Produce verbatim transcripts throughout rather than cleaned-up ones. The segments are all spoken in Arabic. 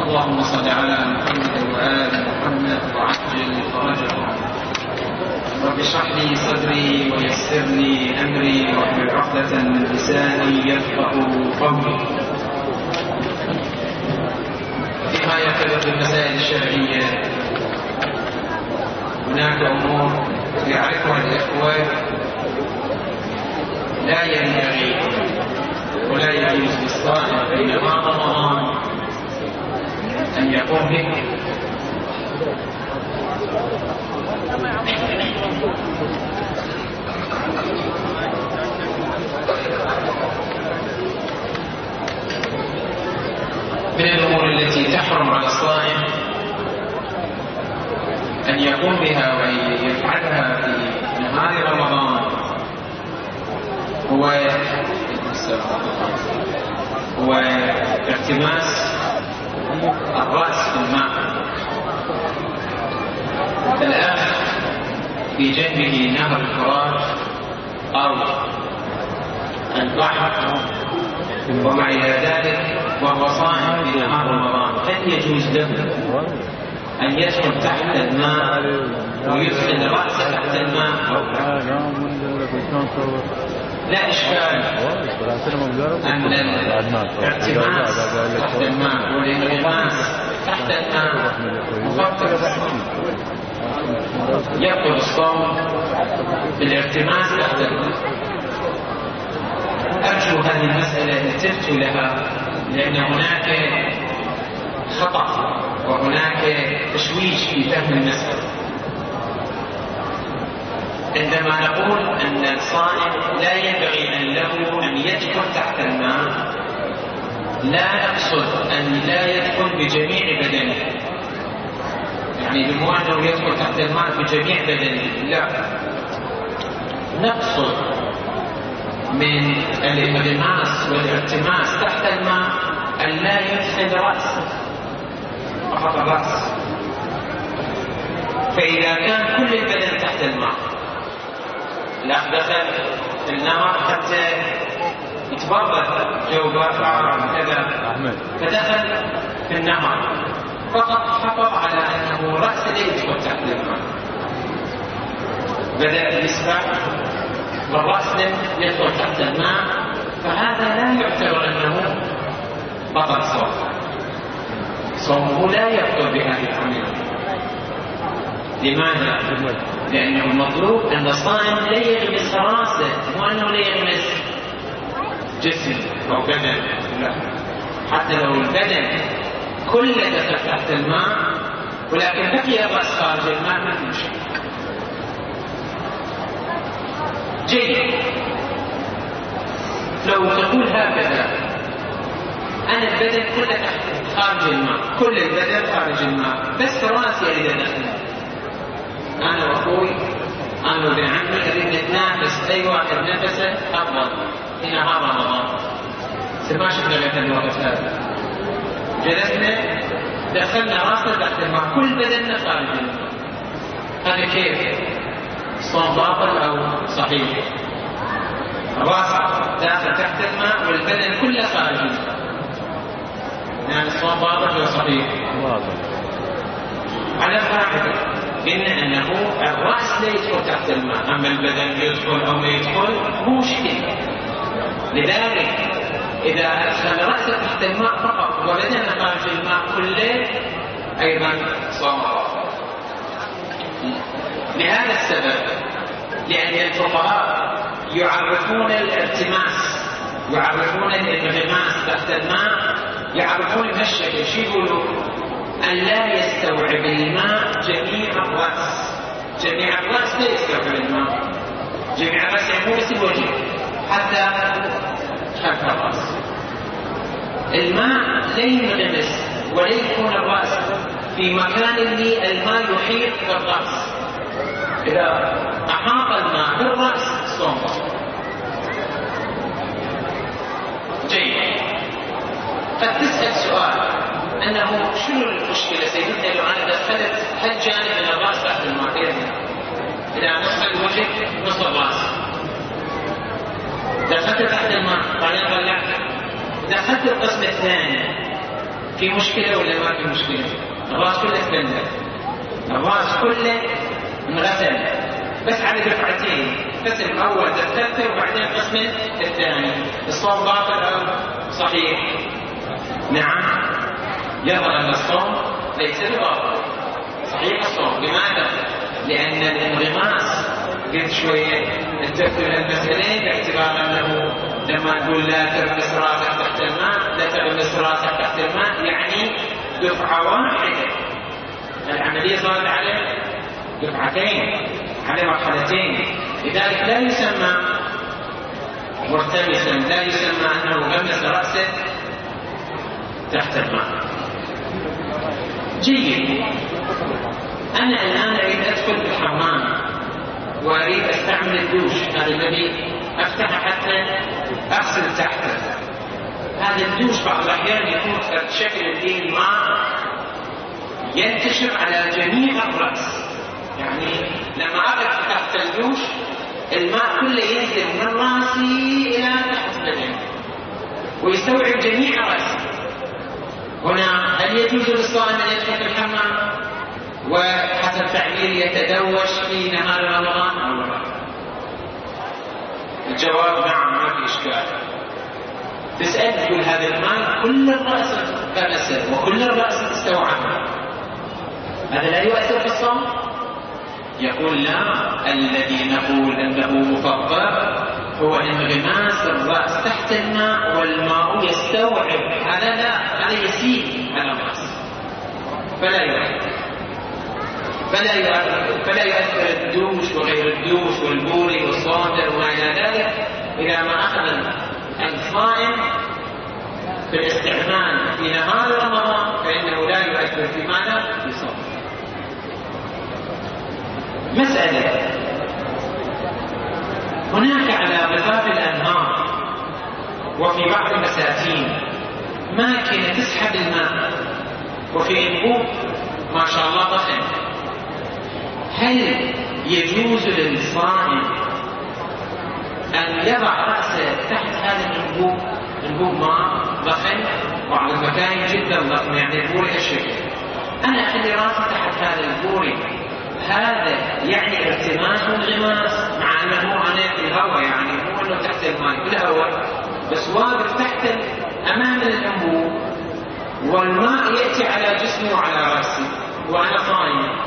اللهم صل على محمد وآل محمد وعجل فرجهم. رب اشرح لي صدري ويسر لي أمري واحلل عقدة من لساني يفقهوا قولي. فيما يرتبط بالمسائل الشرعية هناك أمور يعرفها الإخوة لا ينبغي ولا يجوز للصائم بينما رمضان أن يقوم به. من الأمور التي تحرم على الصائم أن يقوم بها ويفعلها في نهار رمضان هو هو ارتماس الرأس في الماء. الآن في جنبه نهر الفرات أو البحر وما إلى ذلك وهو صائم في نهار رمضان، هل يجوز له أن يدخل تحت الماء ويدخل رأسه تحت الماء؟ لا إشكال أن الارتماس تحت الماء والانغماس تحت الماء مخفف يبطل الصوم بالارتماس تحت الماء. أرجو هذه المسألة نتبت لها، لأن هناك خطأ وهناك تشويش في فهم المسألة. عندما نقول أن الصائم لا ينبغي أن له أن يدخل تحت الماء، لا نقصد أن لا يدخل بجميع بدنه، يعني مو أنه يدخل تحت الماء بجميع بدنه، لا، نقصد من الانغماس والارتماس تحت الماء أن لا يدخل رأسه فقط الرأس. فإذا كان كل البدن تحت الماء، الأخ دخل في النهر حتى يتبرد جو بارد وكذا، فدخل في النهر فقط حفظ على أنه رأسه لا يدخل تحت الماء، بدأ يسبح والرأس لم يدخل تحت الماء، فهذا لا يعتبر أنه بطل صوم، صومه لا يبطل بهذه العملية. لماذا؟ لأنه المطلوب أن الصائم لا يغمس رأسه، مو أنه لا يغمس جسم أو بدن، لا، حتى لو البدن كله دخل تحت الماء ولكن بقي الرأس خارج الماء ما في شيء. جيد. لو تقول هكذا أنا البدن كله تحت خارج الماء، كل البدن خارج الماء، بس رأسي إذا دخل، أنا وأخوي أنا وابن عمي نريد نتنافس أي واحد نفسه أفضل في نهار رمضان، ما شفنا مثل الوقت هذا، جلسنا دخلنا راسنا تحت الماء كل بدننا خارج الماء، هذا كيف؟ صوم باطل أو صحيح؟ الراس داخل تحت الماء والبدن كله خارج الماء، يعني الصوم باطل أو صحيح؟ على القاعدة قلنا أنه الرأس لا يدخل تحت الماء، أما البدن يدخل أو ما يدخل مو مشكلة. لذلك إذا أدخل رأسه تحت الماء فقط وبدنه خارج الماء كله أيضا صوم باطل. لهذا السبب، لأن الفقهاء يعرفون الارتماس، يعرفون الانغماس تحت الماء، يعرفون بهالشكل، شو يقولوا؟ أن لا يستوعب الماء جميع الرأس، جميع الرأس لا يستوعب الماء، جميع الرأس يعني مو بس الوجه، حتى خلف الرأس. الماء لا ينغمس ولا يكون الرأس في مكان اللي الماء يحيط بالرأس، إذا أحاط الماء بالرأس صوم. جيد. قد تسأل سؤال أنه شنو المشكلة سيدنا لو أنا دخلت هل جانب من الرأس تحت الماء؟ إذا نصف الوجه نصف الرأس، دخلت تحت الماء بعدين طلعت، دخلت القسم الثاني في مشكلة ولا ما في مشكلة؟ الرأس كله تبلل، الرأس كله انغسل بس على دفعتين، القسم الأول دفعته وبعدين القسم الثاني. الصوم باطل أو صحيح؟ نعم، يظهر أن الصوم ليس بباطل، صحيح الصوم. لماذا؟ لأن الانغماس قلت شوية التفكير المسألة باعتبار أنه لما نقول لا تغمس راسك تحت الماء، لا تغمس راسك تحت الماء يعني دفعة واحدة، العملية صارت على دفعتين، على مرحلتين، لذلك لا يسمى مرتمسا، لا يسمى أنه غمس رأسه تحت الماء. جيد، أنا الآن أريد أدخل في الحمام وأريد أستعمل الدوش، هذا الذي أفتح حتى أغسل تحته. هذا الدوش بعض الأحيان يكون شكل الدين الماء ينتشر على جميع الرأس، يعني لما أقف تحت الدوش الماء كله ينزل من راسي إلى تحت بدني ويستوعب جميع رأسي. هنا هل يجوز للصائم أن يدخل في الحمام وحسب تعبير يتدوش في نهار رمضان أو لا؟ الجواب نعم، ما في إشكال. تسأل تقول هذا الماء كل الرأس غمسه وكل الرأس استوعبه، هذا لا يؤثر في الصوم؟ يقول لا، الذي نقول أنه مفضل هو انغماس الرأس تحت الماء والماء يستوعب، هذا لا، هذا يسيل على الرأس فلا يؤثر، فلا يؤثر فلا يؤثر الدوش وغير الدوش والبوري والصادر وما إلى ذلك. إذا ما أخذ الصائم في الاستعمال في نهار رمضان فإنه لا يؤثر في ماذا؟ في صوم. مسألة، هناك على ضفاف الأنهار وفي بعض المساتين ماكينة تسحب الماء وفي أنبوب ما شاء الله ضخم، هل يجوز للصائم أن يضع رأسه تحت هذا الأنبوب؟ أنبوب ماء ضخم بعض المكان جدا ضخم، يعني البوري الشكل، أنا أخلي رأسي تحت هذا البوري، هذا يعني ارتماس وانغماس، مع أنه أنا في الهواء، يعني مو أنه تحت الماء في الهواء بس واقف تحت أمام الأنبوب والماء يأتي على جسمي وعلى رأسي وأنا صايم،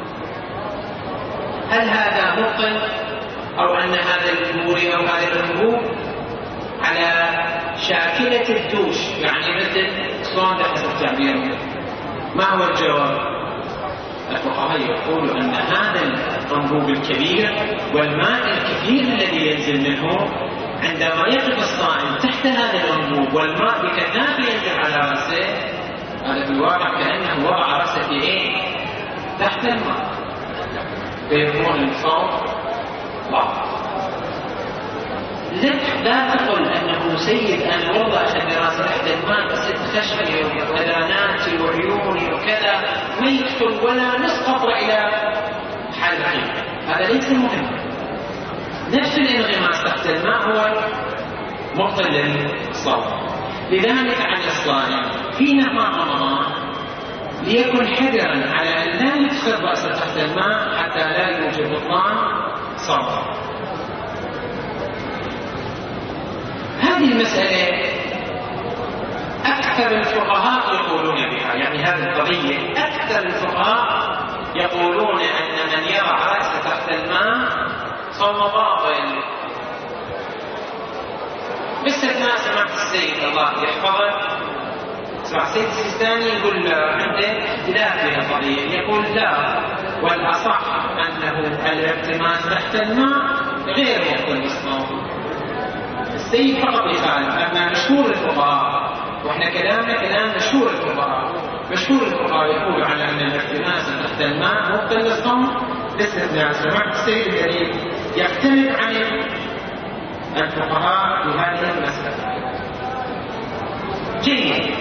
هل هذا مبطل أو أن هذا البوري أو هذا الأنبوب على شاكلة الدوش، يعني مثل صوان حسب تعبيرهم؟ ما هو الجواب؟ الفقهاء يقولوا أن هذا الأنبوب الكبير والماء الكثير الذي ينزل منه عندما يقف الصائم تحت هذا الأنبوب والماء بكثافة ينزل على رأسه، هذا في الواقع كأنه وضع رأسه في إيه؟ تحت الماء، فيكون الصوم باطل. لا تقل أنه سيد أنا والله أخذ راسي تحت الماء بس خشمي وأذاناتي وعيوني وكذا ما يدخل ولا نصف قطرة إلى حلقي، هذا ليس مهم. نفس الانغماس تحت الماء هو مبطل للصوم. لذلك على الصائم في نهار رمضان ليكن حذرا على أن لا يدخل رأسه تحت الماء حتى لا يوجد بطلان صوم. هذه المسألة أكثر الفقهاء يقولون بها، يعني هذه القضية أكثر الفقهاء يقولون أن من يضع رأسه تحت الماء صوم باطل، باستثناء سماحة السيد الله يحفظه، سماحة السيد السيستاني يقول عنده اختلاف في القضية، يقول لا، والأصح أنه الارتماس تحت الماء غير مبطل بالصوم. السيد فقط يخالف، أما مشهور الفقهاء، وإحنا كلامنا كلام مشهور الفقهاء، مشهور الفقهاء يقول على أن الارتماس تحت الماء مبطل بالصوم باستثناء سماحة السيد الذي يختلف عن الفقهاء في هذه المسألة. جيد،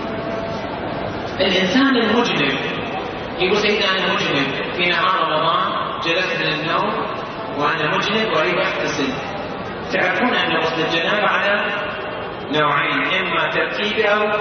الإنسان المجنب يقول سيدنا أنا مجنب في نهار رمضان جلست من النوم وأنا مجنب وأريد أغتسل. تعرفون أن غسل الجنابة على نوعين، إما ترتيبي أو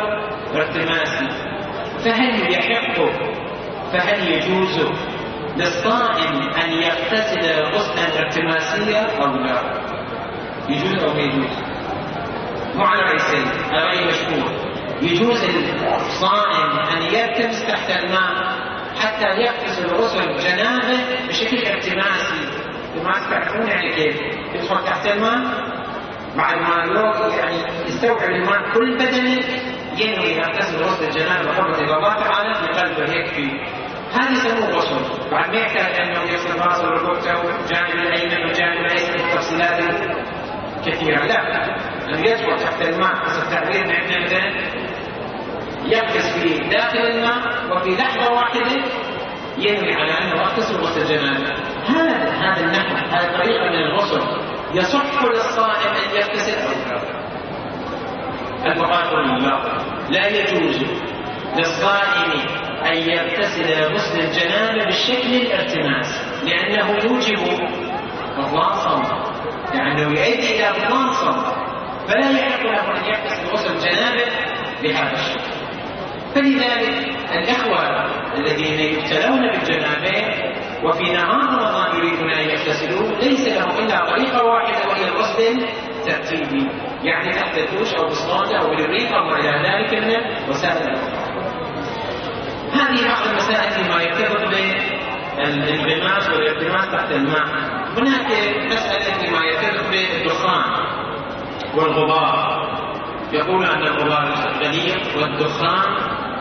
ارتماسي، فهل يحق فهل يجوز للصائم أن يغتسل غسلا ارتماسيا أو لا؟ يجوز أو ما يجوز؟ مو على رأيين، على رأي مشهور. يجوز للصائم أن يلتمس تحت الماء حتى يغتسل غسل جنابه بشكل ارتماسي. التماس تعرفون يعني كيف؟ يدخل تحت الماء بعد ما يعني يستوعب الماء كل بدنه، ينوي يغتسل غسل الجنابه قربة إلى الله تعالى بقلبه يكفي. هذا يسموه غسل، بعد ما يحتاج انه يغسل راسه وركبته والجانب الايمن والجانب الايسر التفصيلات كثيره، لا، انه يدخل تحت الماء حسب تعبيرنا احنا مثلا يغتس في داخل الماء وفي لحظه واحده ينوي على انه يغتسل غسل الجنابه. هذا هذا النحو، هذه طريقه من الغسل يصح للصائم ان يغتسل او لا. البقاء لله، لا يجوز للصائم أن يغتسل غسل الجنابة بالشكل الارتماس، لأنه يوجب بطلان صوم، لأنه يؤدي إلى بطلان صوم، فلا يحق له أن يغتسل غسل الجنابة بهذا الشكل. فلذلك الإخوة الذين يبتلون بالجنابة وفي نهار رمضان يريدون أن يغتسلوا ليس لهم إلا طريقة واحدة وهي الغسل الترتيبي، يعني تحت الدوش أو بالصلاة أو بالريق أو إلى ذلك من وسائل الأخرى. هذه بعض المسائل فيما يرتبط بالانغماس والارتماس تحت الماء. هناك مسألة فيما يرتبط بالدخان والغبار. يقول أن الغبار الغليظ والدخان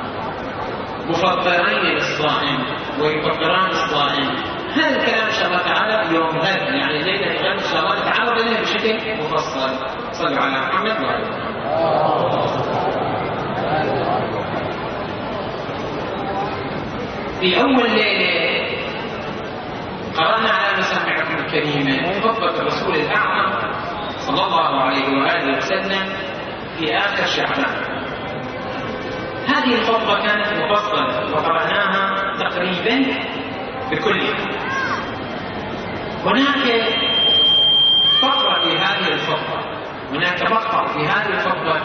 مفطرين للصائم ويفطران الصائم. هذا الكلام إن شاء الله تعالى يوم غد، يعني ليلة غد إن شاء الله نتعرض له بشكل مفصل. صلوا على محمد وعلى في أول ليلة قرأنا على مسامعكم الكريمة خطبة الرسول الأعظم صلى الله عليه وآله وسلم في آخر شعبان. هذه الخطبة كانت مفصلة وقرأناها تقريبا بكلها. هناك فقرة في هذه الخطبة هناك فقرة في هذه الخطبة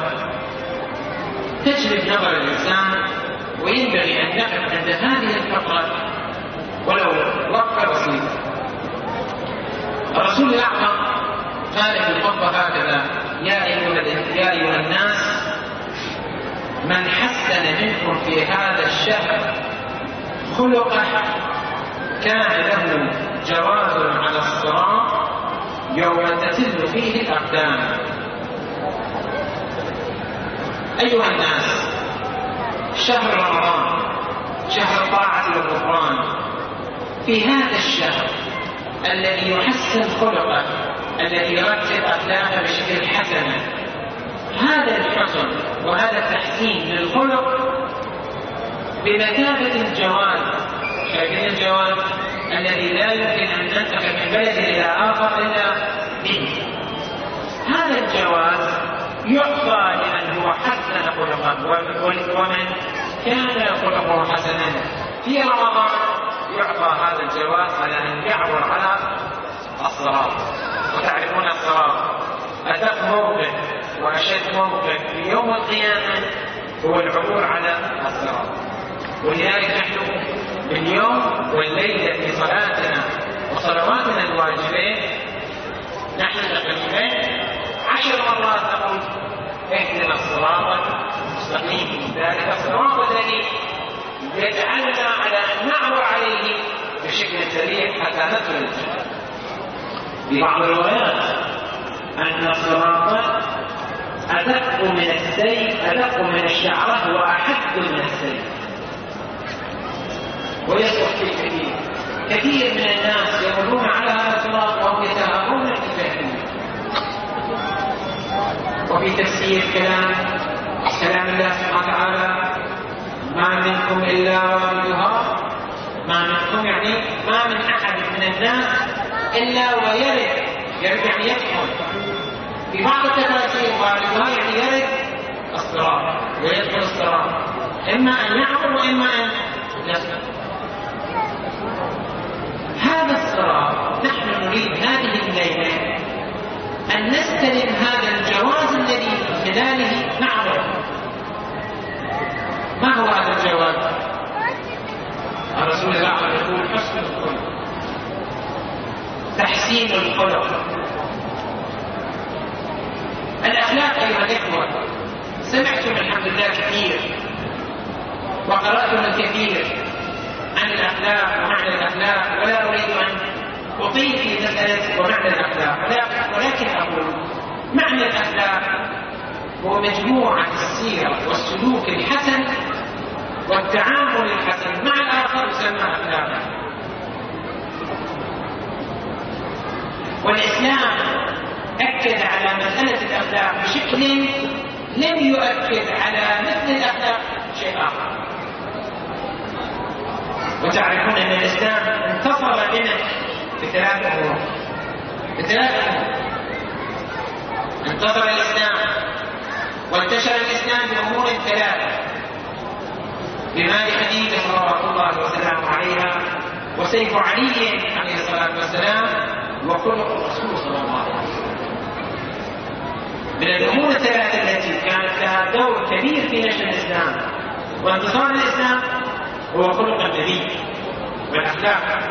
تجلب نظر الإنسان، وينبغي أن نقف عند هذه الفقرة ولو وقفة بسيطة. الرسول الأعظم قال في الخطبة هكذا: يا أيها الناس، من حسن منكم في هذا الشهر خلقه كان له جواز على الصراط يوم تتل فيه الأقدام. أيها الناس، شهر رمضان شهر الطاعة والغفران، في هذا الشهر الذي يحسن خلقه، الذي يرتب أخلاقه بشكل حسن، هذا الحسن وهذا التحسين للخلق بمثابة الجواز. شايفين الجواز الذي لا يمكن أن ننتقل من بلد إلى آخر إلا به. هذا الجواز يعطى لمن هو حسن خلقه، ومن كان خلقه حسنا في رمضان يعطى هذا الجواز على أن يعبر على الصراط. وتعرفون الصراط أدق موقف وأشد موقف في يوم القيامة هو العبور على الصراط. ولذلك نحن باليوم والليلة في صلاتنا وصلواتنا الواجبين نحن تقريبا عشر مرات نقول: اهدنا الصراط المستقيم، ذلك الصراط الذي يجعلنا على أن نعبر عليه بشكل سريع حتى ندخل الجنة. في بعض الروايات أن الصراط أدق من السيف، أدق من الشعرة وأحد من السيف، ويصلح فيه كثير كثير من الناس يمرون على هذا الصراط وهم يتهاونون بالفهم. وفي تفسير كلام كلام الله سبحانه وتعالى: ما منكم إلا واردها. ما منكم يعني ما من أحد من الناس إلا ويرد، يرد يعني يدخل. في بعض التفاسير واردها يعني يرد الصراط ويدخل الصراط، إما أن يعبر وإما أن يسقط. هذا الصراط نحن نريد هذه الليلة أن نستلم هذا الجواز الذي من خلاله نعبر. وتحسين الخلق. الأخلاق أيها الإخوة سمعتم الحمد لله كثير وقرأتم الكثير عن الأخلاق ومعنى الأخلاق، ولا أريد أن أطيل في مسألة ومعنى الأخلاق، ولكن أقول معنى الأخلاق هو مجموعة السيرة والسلوك الحسن والتعامل الحسن مع الآخر يسمى أخلاقا. والإسلام أكد على مسألة الأخلاق بشكل لم يؤكد على مثل الأخلاق شيء آخر. وتعرفون أن الإسلام انتصر لنا بثلاث أمور بثلاث أمور انتصر الإسلام وانتشر الإسلام بأمور ثلاثة: بمال خديجة صلوات الله وسلامه عليها، وسيف علي عليه الصلاة والسلام، وخلق الرسول صلى الله عليه وسلم. من الأمور الثلاثة التي كانت لها دور كبير في نشر الإسلام وانتصار الإسلام هو خلق النبي والأخلاق.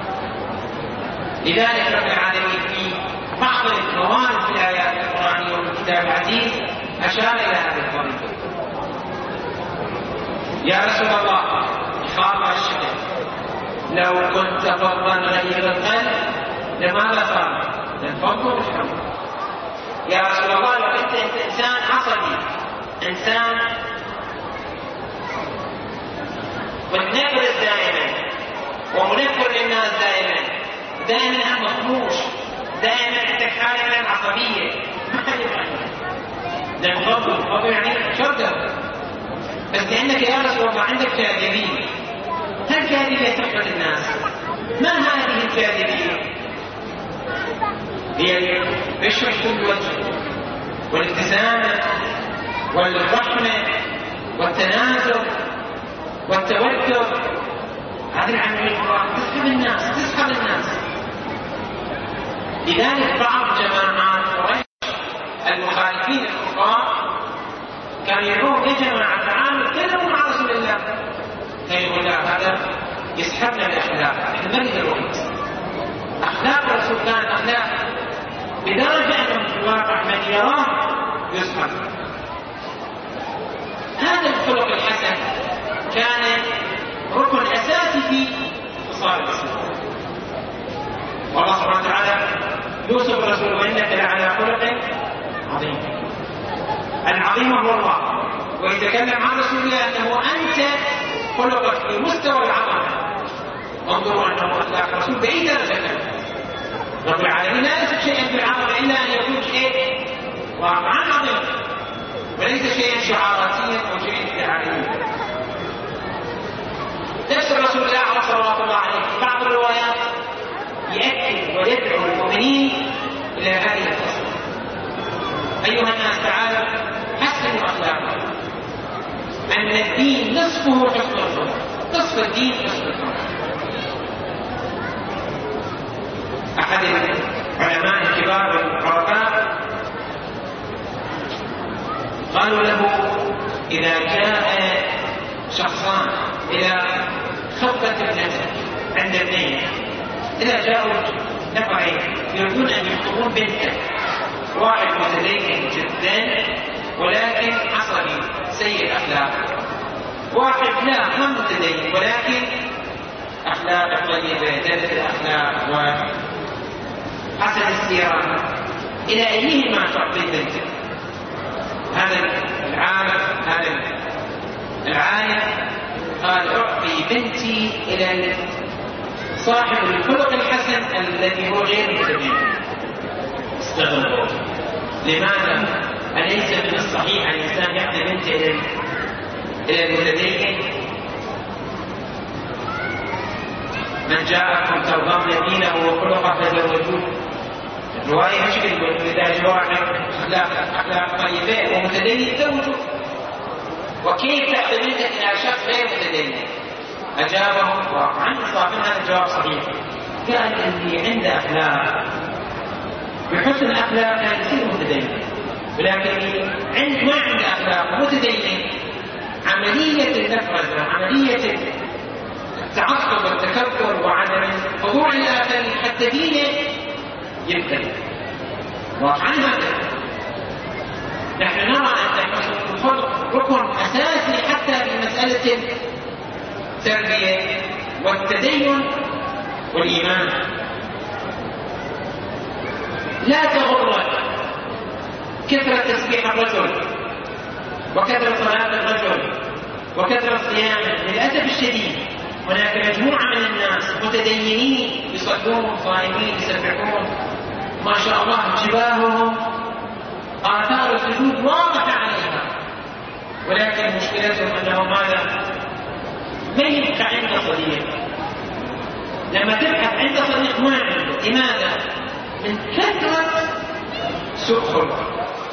لذلك رب العالمين في بعض الموارد في الآيات القرآنية والكتاب العزيز أشار إلى هذا الطريق. يا رسول الله خاف الشكل لو كنت فظا غليظ القلب لماذا صار؟ لانفضوا بالحب. يا رسول الله لو كنت انت انسان عصبي، انسان متنفر دائما ومنفر للناس دائما، دائما مخموش، دائما عندك حاله من العصبيه، ما حد يفهمك. لانفضوا الفضل يعني شرطه. بس لأنك يا رسول الله عندك جاذبية. هل جاذبية تحفظ الناس؟ ما هذه الجاذبية؟ هي البشر في الوجه والابتسامة والرحمة والتنازل والتوتر. هذه العملية تسحب الناس تسحب الناس. لذلك بعض جماعات قريش المخالفين الكفار كان يقول يا جماعة تعالوا تكلموا مع رسول الله. كان يقول لا هذا يسحبنا الأخلاق، احنا ما نقدر الوقت. أخلاق الرسول كانت أخلاق بدرجة أنه في الواقع من يراه يسحب. هذا الخلق الحسن كان ركن أساسي في خصال الإسلام. والله سبحانه وتعالى يوصف الرسول وإنك لعلى خلق عظيم. العظيم هو الله، ويتكلم عن رسول الله أنه أنت خلقك في مستوى العظمة. انظروا أنه أخلاق الرسول بأي درجة. رب العالمين لا يصف شيئا بالعظمة إلا أن يكون شيء واقعا عظيم وليس شيئا شعاراتيا أو شيئا ادعائيا. نفس الرسول الله عليه صلوات الله عليه في بعض الروايات يأكد ويدعو المؤمنين إلى هذه القصة: أيها الناس تعالوا حسنوا أخلاقكم، أن الدين نصفه حسن الخلق، نصف الدين حسن الخلق. أحد العلماء الكبار والعرفاء قالوا له: إذا جاء شخصان إلى خطبة ابنتك عند البيت، إذا جاءوا نفرين يريدون أن يخطبون بنتك، واحد متدين جدا ولكن عصبي سيء الأخلاق، واحد لا ما متدين ولكن أخلاق طيبة جادة الأخلاق وحسن السيرة، إلى أيهما تعطي بنتك؟ هذا العالم هذا العالم قال: أعطي بنتي إلى صاحب الخلق الحسن الذي هو غير متدين. استغربوا. لماذا؟ أليس من الصحيح أن الإنسان يعطي بنته إلى إلى المتدين؟ من جاءكم ترضون دينه وخلقه فزوجوه. رواية مشكلة إذا جاء واحد أخلاق أخلاق طيبة ومتدين زوجه. وكيف تعطي بنتك إلى شخص غير متدين؟ أجابهم وعن صاحبنا هذا الجواب صحيح. قال: اللي عنده أخلاق بحسن أخلاق كان يصير متدين، ولكن عند ما عنده أخلاق متدين عملية النفرة عملية التعصب والتكبر وعدم الخضوع للآخرين حتى دينه يبدأ واقعا هذا. نحن نرى أن حسن الخلق ركن أساسي حتى في مسألة التربية والتدين والإيمان. لا تغرك كثرة تسبيح الرجل وكثرة صلاة الرجل وكثرة صيامه. للأسف الشديد هناك مجموعة من الناس متدينين يصلون صائمين يسبحون ما شاء الله جباههم آثار السجود واضحة عليها، ولكن مشكلتهم أنه ماذا؟ ما يبقى عنده صديق. لما تبحث عنده صديق ما عنده. لماذا؟ من كثرة سوء خلق.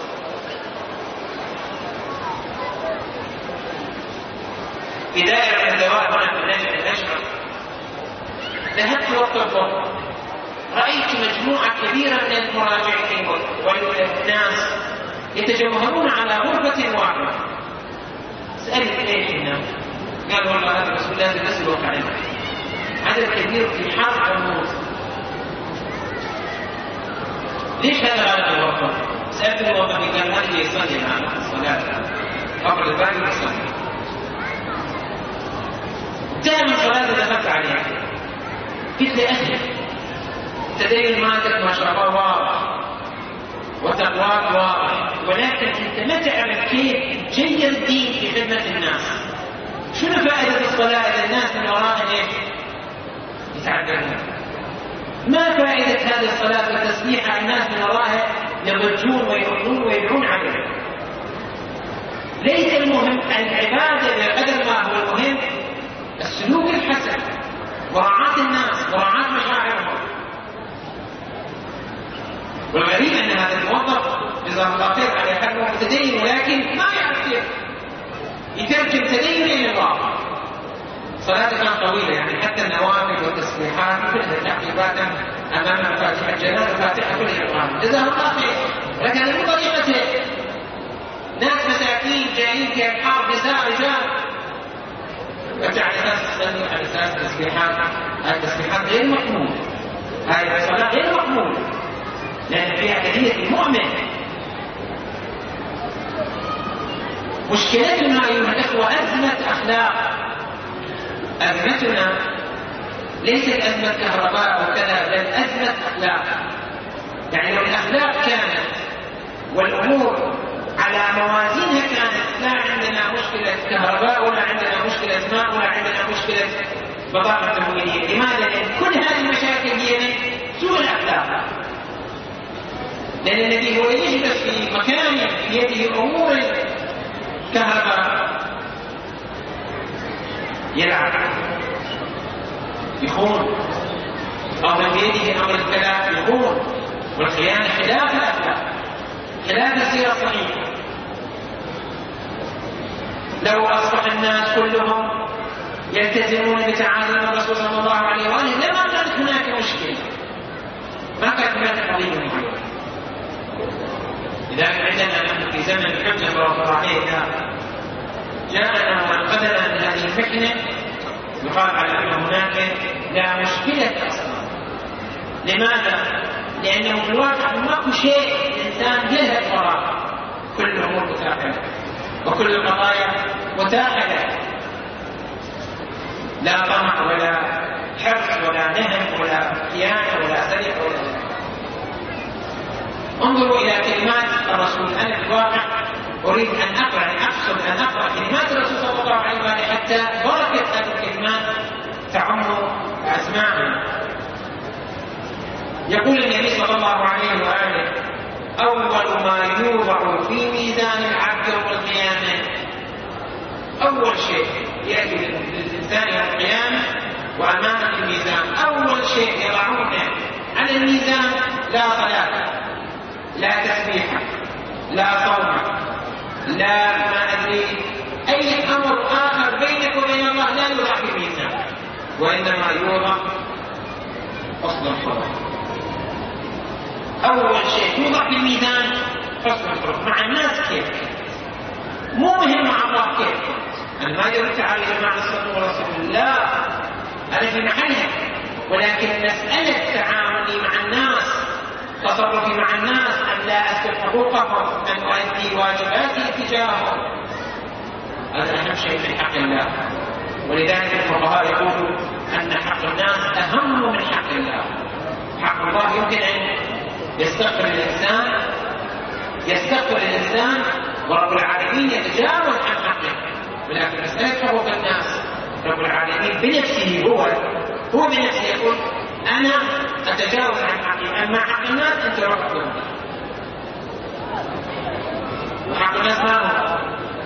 بداية الدواء هنا في نجم الأشهر ذهبت وقت الظهر رأيت مجموعة كبيرة من المراجعين والناس يتجمهرون على غرفة واحدة. سألت ليش الناس؟ قال والله هذا رسول الله بس الوقع عنه عدد كبير في حرب الموت. ليش هذا غالب الوقت؟ سألت الوقت قال هذه يصلي معنا الصلاة قبل الباقي يصلي. انتهى من صلاة دخلت عليها قلت لي أخي تدين ماتك ما شاء الله واضح وتقواك واضح، ولكن انت ما تعرف كيف جيد الدين في خدمة الناس. شنو فائدة الصلاة إذا الناس من وراءها ايش؟ يتعذبون. ما فائدة هذه الصلاة والتسبيح الناس من وراءها يضجون ويؤمنون ويدعون عليها؟ ليس المهم العبادة بقدر ما هو المهم السلوك الحسن، مراعاة الناس، مراعاة مشاعرهم. والغريب أن هذا الموظف جزاه الله خير على حاله متدين، ولكن ما يعرف كيف يترجم تدين إلى الواقع. صلاته كانت طويلة، يعني حتى النوافل والتسبيحات كلها تعقيبات أمام فاتحة الجنازة وفاتحة كل القرآن جزاه الله خير. لكن مو طريقته. ناس مساكين جايين في الحرب نساء رجال وانت على اساس تصلي على اساس تسبيحات. هاي التسبيحات غير مقبوله، هاي الصلاه غير مقبوله لان فيها كثير المؤمن. مشكلتنا ايها الاخوه ازمه اخلاق. ازمتنا ليست ازمه كهرباء وكذا، بل ازمه اخلاق. يعني لو الاخلاق كانت والامور على موازينها كانت لا عندنا مشكلة كهرباء ولا عندنا مشكلة ماء ولا عندنا مشكلة بطاقة تموينية. لماذا؟ لأن كل هذه المشاكل هي من سوء الأخلاق. لأن الذي هو يجلس في مكان بيده أمور الكهرباء يلعب يخون، أو من بيده أمر الكلام يخون، والخيانة خلاف الأخلاق، خلاف السيرة الصحيحة. لو أصبح الناس كلهم يلتزمون بتعاليم الرسول صلى الله عليه وآله لما كانت هناك مشكلة، ما كانت هناك قضية معينة. لذلك عندنا نحن في زمن الحجة صلى الله عليه وسلم جاءنا وانقذنا من هذه المحنة يقال على أن هناك لا مشكلة أصلا. لماذا؟ لأنه في الواقع ماكو شيء الإنسان يذهب وراء، كل الأمور متاحة وكل القضايا متاحة، لا طمع ولا حرص ولا نهم ولا خيانة ولا سرقة ولا. انظروا إلى كلمات الرسول. أنا في الواقع أريد أن أقرأ أن أقصد أن أقرأ كلمات الرسول صلى الله عليه وسلم حتى بركة هذه الكلمات تعم أسماعنا. يقول النبي صلى الله عليه وآله: أول ما يوضع في ميزان العبد يوم القيامة، أول شيء يأتي للإنسان يوم القيامة وأمامه الميزان، أول شيء يضعونه على الميزان لا صلاة، لا تسبيح، لا صوم، لا ما أدري أي أمر آخر بينك وبين الله لا يوضع في الميزان، وإنما يوضع حسن الخلق. أول شيء يوضع في الميزان حسن الخلق مع الناس كيف، مو مهم مع الله كيف. أنا ما جربت على جماعة السنة والرسول، لا، أنا في محلها، ولكن مسألة تعاملي مع الناس تصرفي مع الناس، أن لا أسلب حقوقهم، أن أؤدي واجباتي تجاههم. هذا أهم شيء من حق الله. ولذلك الفقهاء يقولوا أن حق الناس أهم من حق الله. حق الله يمكن أن يستغفر الإنسان يستغفر الإنسان ورب العالمين يتجاوز عن حقه، ولكن مسألة حقوق الناس رب العالمين بنفسه هو هو بنفسه يقول أنا أتجاوز عن حقي، أما حق الناس أنت ربكم. وحق الناس ما هو؟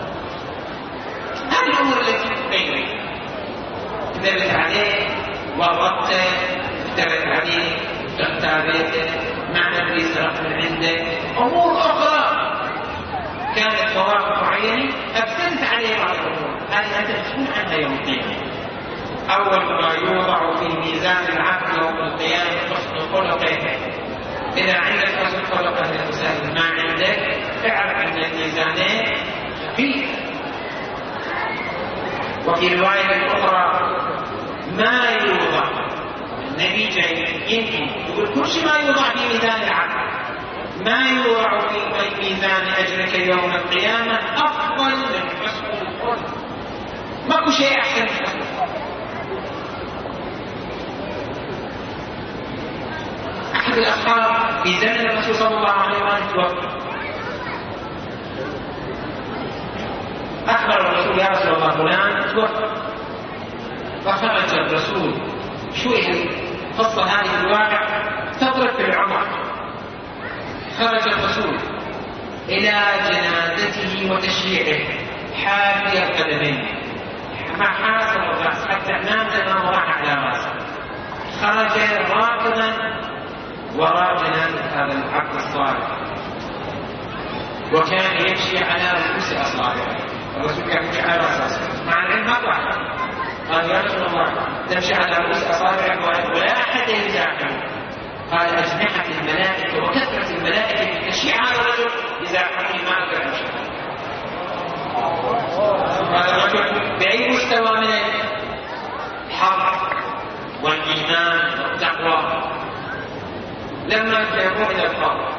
هذه الأمور التي تبينك كتبت عليه ورطته، كتبت عليه تغتابته، ما ندري سرق من عنده، أمور أخرى كانت مواقف معينة أفسدت عليه بعض الأمور، هذه أنت تسمع عنها يوم القيامة. أول ما يوضع في ميزان العبد يوم القيامة حسن خلقه. إذا عندك حسن خلقه لتسهل ما عندك، اعرف أن الميزانين خفيف. وفي رواية أخرى ما يوضع، النبي جاي يمكن يقول كل شيء ما يوضع في ميزان العبد، ما يوضع في ميزان أجرك يوم القيامة أفضل من حسن الخلق. ماكو شيء أحسن من حسن الخلق. أحد الأصحاب في زمن الرسول صلى الله عليه وسلم توفى، أخبر الرسول يا رسول الله فلان توفى، فخرج الرسول شو القصة هذه الواقع تضرب في العمر. خرج الرسول إلى جنازته وتشييعه حافي القدمين، ما حاصل الرأس حتى نام ما وضع على رأسه. خرج راكبا وراء جنازة هذا العبد الصالح، وكان يمشي على رؤوس أصابعه. الرسول كان يمشي على رأسه مع العلم ما ضعف. قال يا رسول الله تمشي على رؤوس أصابعك ولا أحد يزاحمه. قال أجنحة الملائكة وكثرة الملائكة تشيع على الرجل يزاحمني ما أقدر أمشي. هذا الرجل بأي مستوى من الحق والإيمان والتقوى. لما يقوم إلى الحق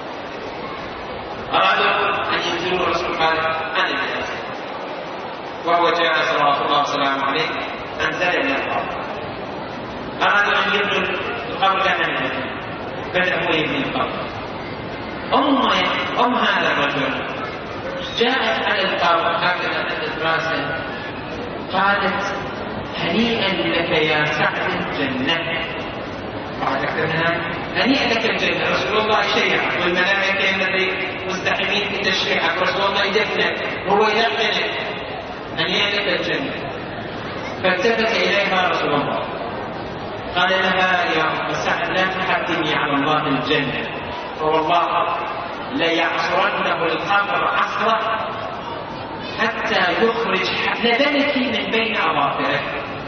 أرادوا أن ينزلوا الرسول قال أنا جالس، وهو جاء صلى الله وسلم عليه أنزل إلى الحق. أرادوا أن يبنوا القبر كان منه، بدأوا يبني القبر. أم أم هذا الرجل جاءت على القبر هكذا أدت راسا، قالت هنيئا لك يا سعد الجنة. بعد كذا هنيئا لك الجنة. رسول الله شيع والملائكة الذي مزدحمين في تشريعك، رسول الله يدفنك هو يلقنك هنيئا لك الجنة. فالتفت إليها رسول الله قال لها يا أم سعد لا تحكمي على الله الجنة، فوالله ليعصرنه القبر عصرة حتى يخرج لبنك من بين أظافره.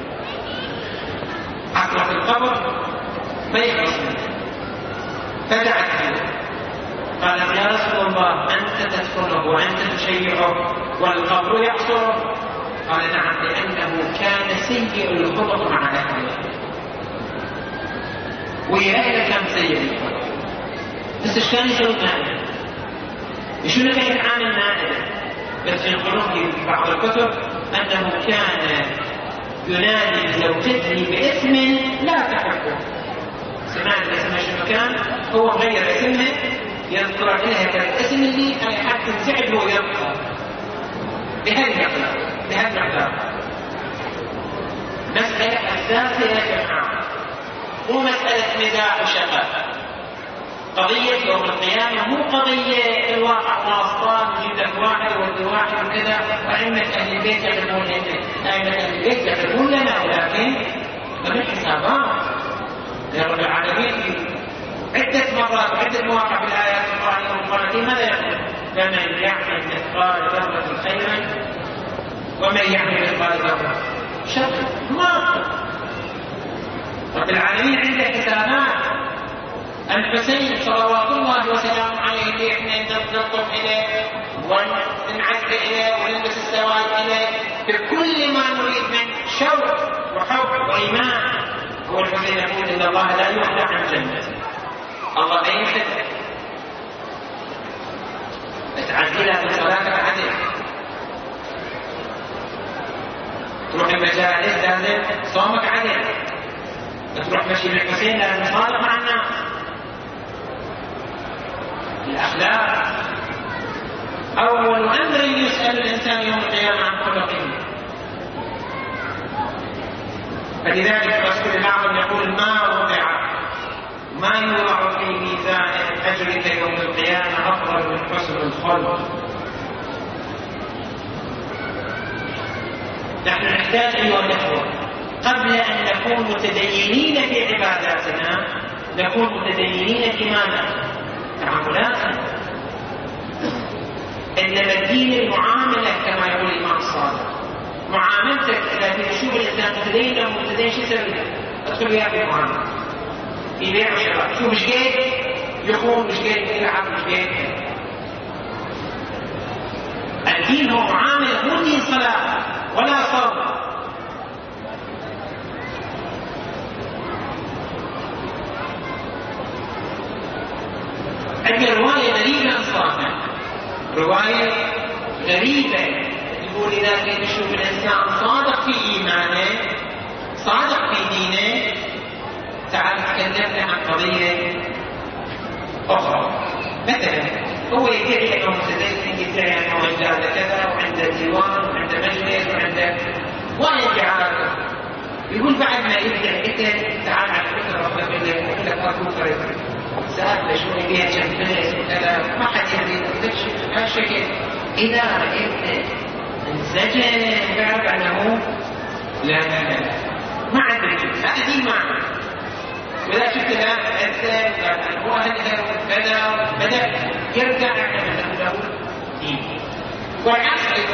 عصرة القبر ما يخرج. فدعت له قالت يا رسول الله أنت تدخله وأنت تشيعه والقبر يعصره. قال نعم لأنه كان سيء الخلق مع أهله. ويا كان سيء الخلق، بس ايش كان يسوي معنا؟ شنو كان يتعامل معنا؟ بس ينقلون في بعض الكتب أنه كان ينادي زوجته باسم لا تحبه. سمعت اسمه شنو كان؟ هو غير اسمه يذكر عليها الاسم اللي حتى تنزعج هو يذكر بهالمقدار بهالمقدار. مسألة أساسية يا جماعة، مو مسألة مزاح وشغل. قضية يوم القيامة مو قضية الواقع واصلان نجيب لك واحد واللي واحد وكذا وأئمة أهل البيت يعلمون لنا، أئمة أهل البيت يعلمون لنا، ولكن من حسابات لرب العالمين عدة مرات وعدة مواقع في الآيات القرآنية والقرآنية ماذا يقول؟ فمن يعمل مثقال ذرة خيرا ومن يعمل مثقال ذرة شرا ما. رب العالمين عنده حسابات. الحسين صلوات الله وسلامه عليه اللي احنا نطلب اليه وننعزل اليه ونلبس السواد اليه بكل ما نريد من شوق وحب وايمان. هو الحسين يقول ان الله لا يخلى عن جنته. الله ما يحب تعدلها من صلاتك عدل، تروح المجالس لازم صومك عدل، تروح مشي بالحسين لازم صادق مع الناس. الأخلاق أول أمر يسأل الإنسان يوم القيامة عن خلقه. فلذلك الرسول الأعظم يقول ما وضع ما يوضع في ميزان أجرك يوم القيامة أفضل من حسن الخلق. نحن نحتاج أيها الأخوة قبل أن نكون متدينين في عباداتنا نكون متدينين في ماذا؟ تعاملاتنا. إنما الدين المعاملة كما يقول الإمام الصادق. معاملتك إذا تشوف الإنسان متدين أو متدين شو يسوي له؟ ادخل وياه في المعاملة في بيع وشراء. شوف مش قيد يخون، مش قيد يلعب، مش قيد. الدين هو معاملة، مو دين صلاة ولا صوم. عندنا رواية غريبة أصلاً، رواية غريبة يقول إذا كنت تشوف الإنسان صادق في إيمانه صادق في دينه تعال تكلمنا عن قضية أخرى. مثلا هو يدعي أنه متدين، يدعي أنه رجال كذا وعنده ديوان وعنده مجلس وعنده وايد دعايات، يقول بعد ما يدعي أنت تعال على فكرة ربنا يقول لك أكو فريق سأل شو يبيع جنبنس وكذا ما حد يريد تكشف هالشكل. إذا رأيت انسجن تعرف أنه لا لا ما عنده هذا دين معه. وإذا شفت الآن أنت هو أهل كذا بدأ يرجع أنه له دين. والعكس أيضا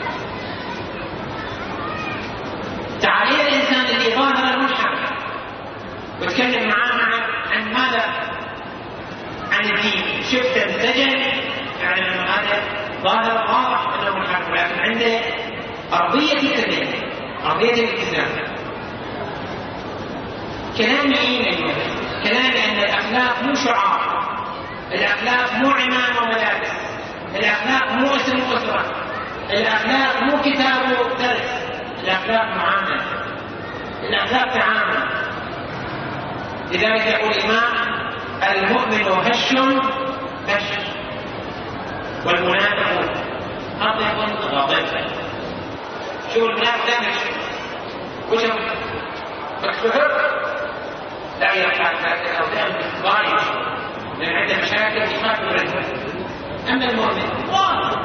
تعالي الإنسان اللي ظاهر المنحرف وتكلم معاه عن ماذا؟ عن الدين. شفت انسجن يعني أنه هذا ظاهر واضح أنه منحرف، ولكن عنده أرضية التدين، أرضية الالتزام. كلامي إيه؟ كلامي أن الأخلاق مو شعار، الأخلاق مو عمام وملابس، الأخلاق مو اسم أسرة، الأخلاق مو كتاب ودرس، الأخلاق معاملة، الأخلاق تعامل. لذلك يقول الإمام المؤمن هش هش والمنافق غضب غضب. شو المنافق ده هش وش مكتوب لا يفعل هكذا أو دائما ضايع لأن عنده مشاكل يخاف منها. أما المؤمن واضح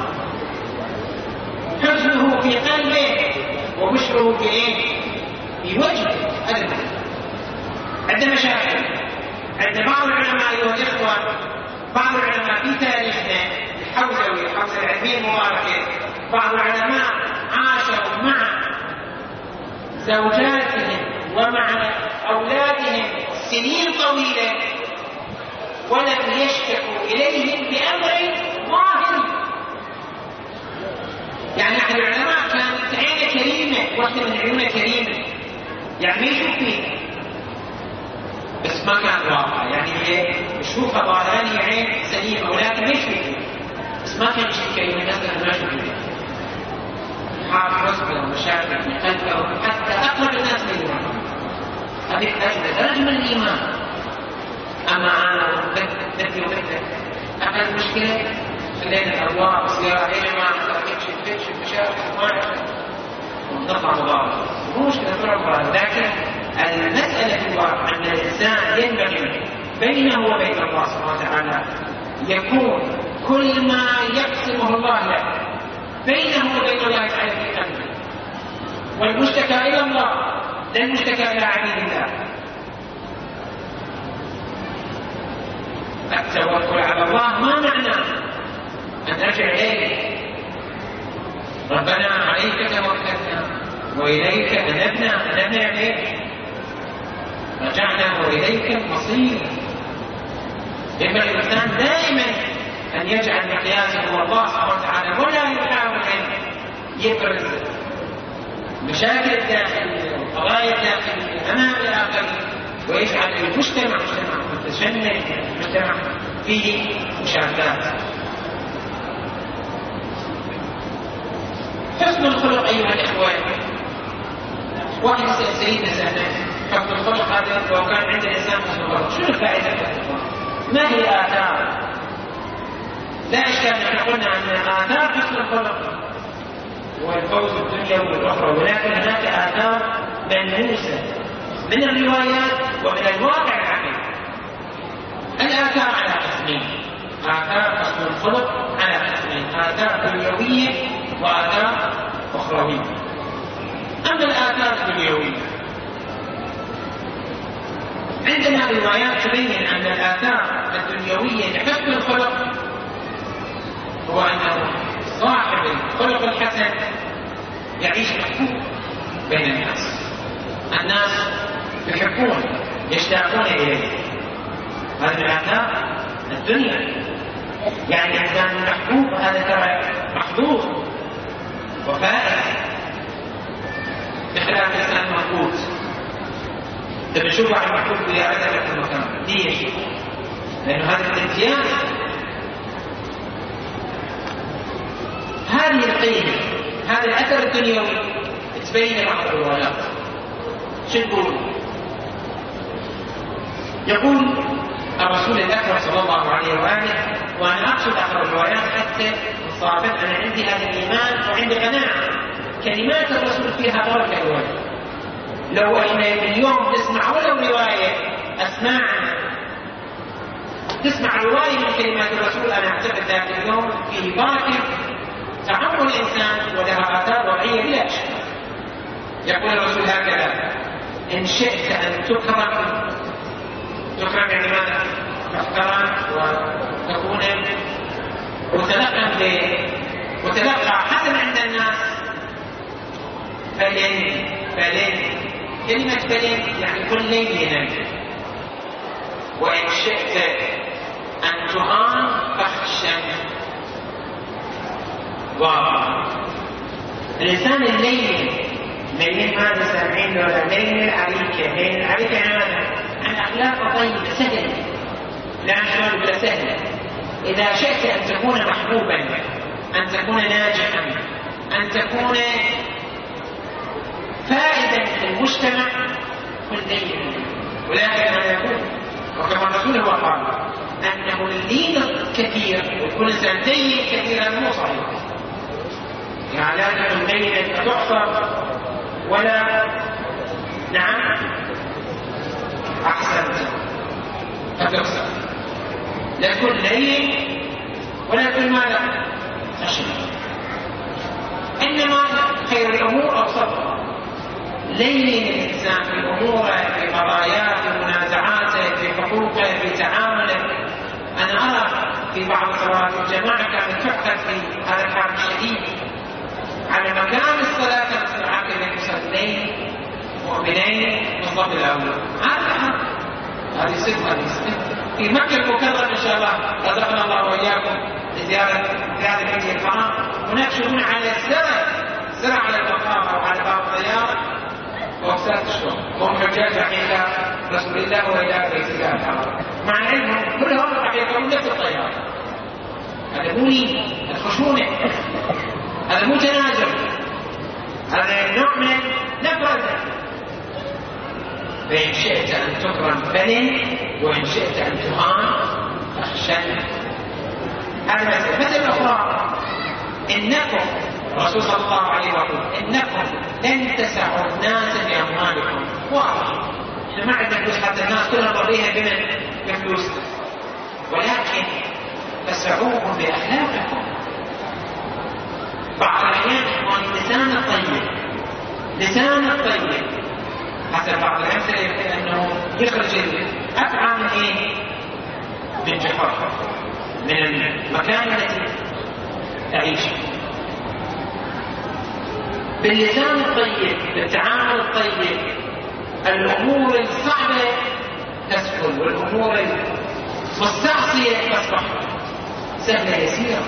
حزنه في قلبه وبشره في إيه؟ في وجهه. هذا عنده مشاكل. عند بعض العلماء أيها الإخوة، بعض العلماء في تاريخنا الحوزوي الحوزة العلمية المباركة، بعض العلماء عاشوا مع زوجاتهم ومع أولادهم سنين طويلة ولم يشتكوا إليهم بأمر ظاهر. يعني أحد العلماء كانت عينه كريمة، واحدة من عيونه كريمة يعني ما يشوف فيه بس ما كان واقع، يعني هي يشوفها ظاهرا عين سليمة ولكن ما يشوف فيه بس ما كان يشوف كريمة مثلا ما يشوف فيه حاط رسمه ومشاكل في قلبه حتى أقرب الناس منه. هذه أجل درجة من الإيمان. أما أنا مثل ومثل أقل مشكلة خلينا الأرواح وسيارة يا جماعة تكشف تكشف مشاكل ما نطلع مضارة مو مشكلة طلع. لكن المسألة هو أن الإنسان ينبغي بينه وبين الله سبحانه وتعالى يكون كل ما يقسمه الله له بينه وبين الله تعالى في قلبه، والمشتكى إلى الله لا المشتكى إلى عبيد الله. التوكل على الله ما معناه أن نرجع إليه ربنا عليك توكلنا وإليك أنبنا. أنبنا إليك رجعنا وإليك المصير. ينبغي الإنسان دائما أن يجعل مقياسه هو الله سبحانه وتعالى ولا يحاول أن يبرز مشاكل الداخلية والقضايا الداخلية أمام الآخرين ويجعل المجتمع مجتمع تشنج المجتمع فيه مشاكلات. حسن الخلق أيها الإخوة، واحد يسأل سيدنا سألنا حسن الخلق هذا لو كان عند الإنسان حسن الخلق شنو الفائدة؟ ما هي آثار؟ لا إشكال نحن قلنا أن آثار حسن الخلق والفوز الدنيوي والأخرى، ولكن هناك آثار ملموسة من الروايات ومن الواقع العملي. الآثار على قسمين، آثار حسن الخلق على قسمين، آثار دنيوية وآثار أخروية. أما الآثار الدنيوية عندنا روايات تبين أن الآثار الدنيوية لحسن الخلق هو أنه صاحب الخلق الحسن يعيش محبوب بين الناس، الناس يحبون يشتاقون إليه. هذا من آثار الدنيا، يعني الإنسان المحبوب هذا ترى محظوظ وفائز بخلاف الإنسان المفقود. لما نشوف واحد محبوب ويا عدم في المكان ليش؟ لأنه هذا الامتياز. هذه القيمة، هذا الأثر الدنيوي تبين بعض الروايات. شو يقول؟ يقول الرسول الأكرم صلى الله عليه وآله، وأنا أقصد أخر الروايات حتى صارت أنا عندي هذا الإيمان وعندي قناعة، كلمات الرسول فيها بركة الوجه. لو احنا اليوم نسمع ولو رواية أسمعنا تسمع رواية من كلمات الرسول، أنا أعتقد ذاك اليوم فيه بركة تعمل الإنسان ولها آثار وضعية بلا إشكال. يقول الرسول هكذا: إن شئت أن تكرم، تكرم يعني ماذا؟ تحترم وتكون متلقى متلقى حسن عند الناس. فلن فلن كلمة فلن يعني كن لينا. وإن شئت أن تهان فاخشن. الإنسان اللين لين هذا سامعين له لين العريكة، لين العريكة هذا عن أخلاق طيبة سهلة، لا عن بلا سهلة. إذا شئت أن تكون محبوبا، أن تكون ناجحا، أن تكون فائدا في المجتمع، كن لين. ولكن ما يكون وكما الرسول هو قال أنه اللين الكثير وكل إنسان لين كثيرا مو صحيح، يعني لا تكون لينا فتحصر ولا نعم أحسنت فتحصر، لا تكون لين ولا تكون ماذا خشن. إنما خير الأمور أوسطها، لين الإنسان في أموره، في قضاياه، في منازعاته، في حقوقه، في تعامله. أنا أرى في بعض صلوات الجماعة كانت تحدث في هذا الحال الشديد على مكان الصلاة المسرعة بين المصلين مؤمنين في الصف الأول. هذا هذه صفة في مكة المكرمة إن شاء الله رزقنا الله وإياكم لزيارة زيارة بيت الحرام. هناك شؤون على الزرع، زرع على المقام أو على باب الطيارة وأقساط الشغل، هم حجاج حين رسول الله وإلى بيت الله الحرام، مع العلم كلهم راح يقولون نفس الطيارة. هذا مو لي الخشونة، هذا مو تنازل، هذا نوع من نفرة. فإن شئت أن تكرم فلن، وإن شئت أن تهان فاخشن. هذا مثل مثل أخرى: إنكم الرسول صلى الله عليه وسلم إنكم لن تسعوا الناس بأموالكم. واضح إحنا ما عندنا فلوس حتى الناس كلها نضريها بمن؟ بفلوسنا، ولكن تسعوهم بأخلاقكم. بعض الأحيان إخوان اللسان الطيب، لسان الطيب حسب بعض الأمثلة يقول أنه يخرج الأفعى من إيه؟ من جحر، من المكان التي تعيش. باللسان الطيب، بالتعامل الطيب، الأمور الصعبة تسهل، والأمور المستعصية تصبح سهلة يسيرة.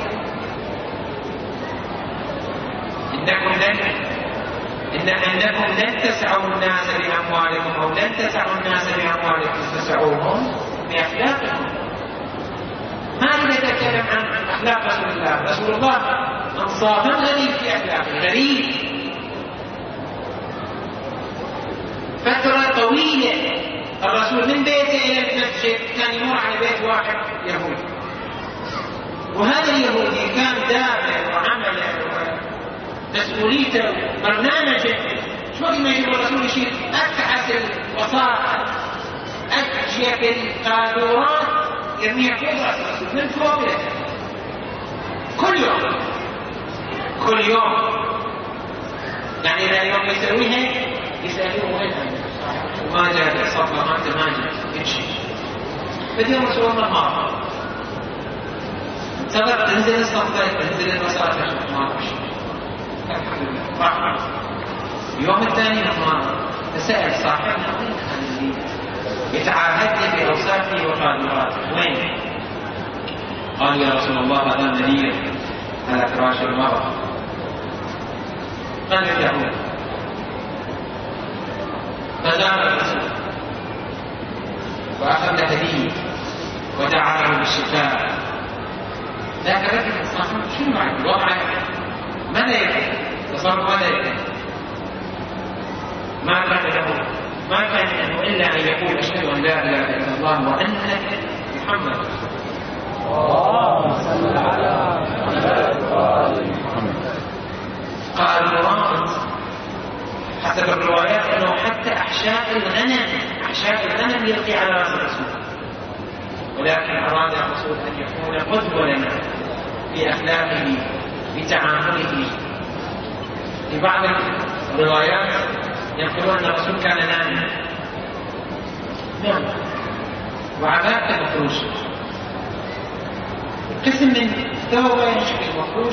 إنكم لن إن أنكم لن تسعوا الناس بأموالكم، أو لن تسعوا الناس بأموالكم تسعوهم بأخلاقهم. ما أريد أتكلم عن أخلاق رسول الله. رسول الله أنصافا غريب في أخلاقه، غريب فترة طويلة الرسول من بيته إلى المسجد كان يمر على بيت واحد يهودي، وهذا اليهودي كان دافع وعمله ومسؤوليته وبرنامجه. شو وقت ما يجيب الرسول يشيل أكعس الوسائط أكشف القاذورات يرميها فوق رأس الرسول من فوق له كل يوم كل يوم. يعني إذا اليوم يسويها يسألوه وين ما جاء الصفة ما أنت ما جاء يمشي. بديهم رسول الله ما سبب تنزل الصفة تنزل المسارة ما مشي الحمد لله راح. اليوم الثاني ما فسأل صاحبنا وين كان يتعاهدني بأوصافه وقادراته وين؟ قال يا رسول الله هذا مريض على فراش المرض. قال له فزار الرسول وأخذ هديه ودعا له بالشفاء. ذاك الرجل الصاحب شنو معه وضعه ماذا يفعل؟ تصرف ماذا يفعل؟ ما كان له ما كان له إلا أن يقول أشهد أن لا إله إلا الله وأنك محمد. اللهم صل على محمد. قال مراد حسب الروايات أنه حتى أحشاء الغنم أحشاء الغنم يلقي على رأس الرسول، ولكن أراد الرسول أن يكون قدوة لنا في أخلاقه في تعامله. في بعض الروايات يقولون أن الرسول كان نائما نعم وعباءة مفروش، قسم من ثوبه يشبه مفروش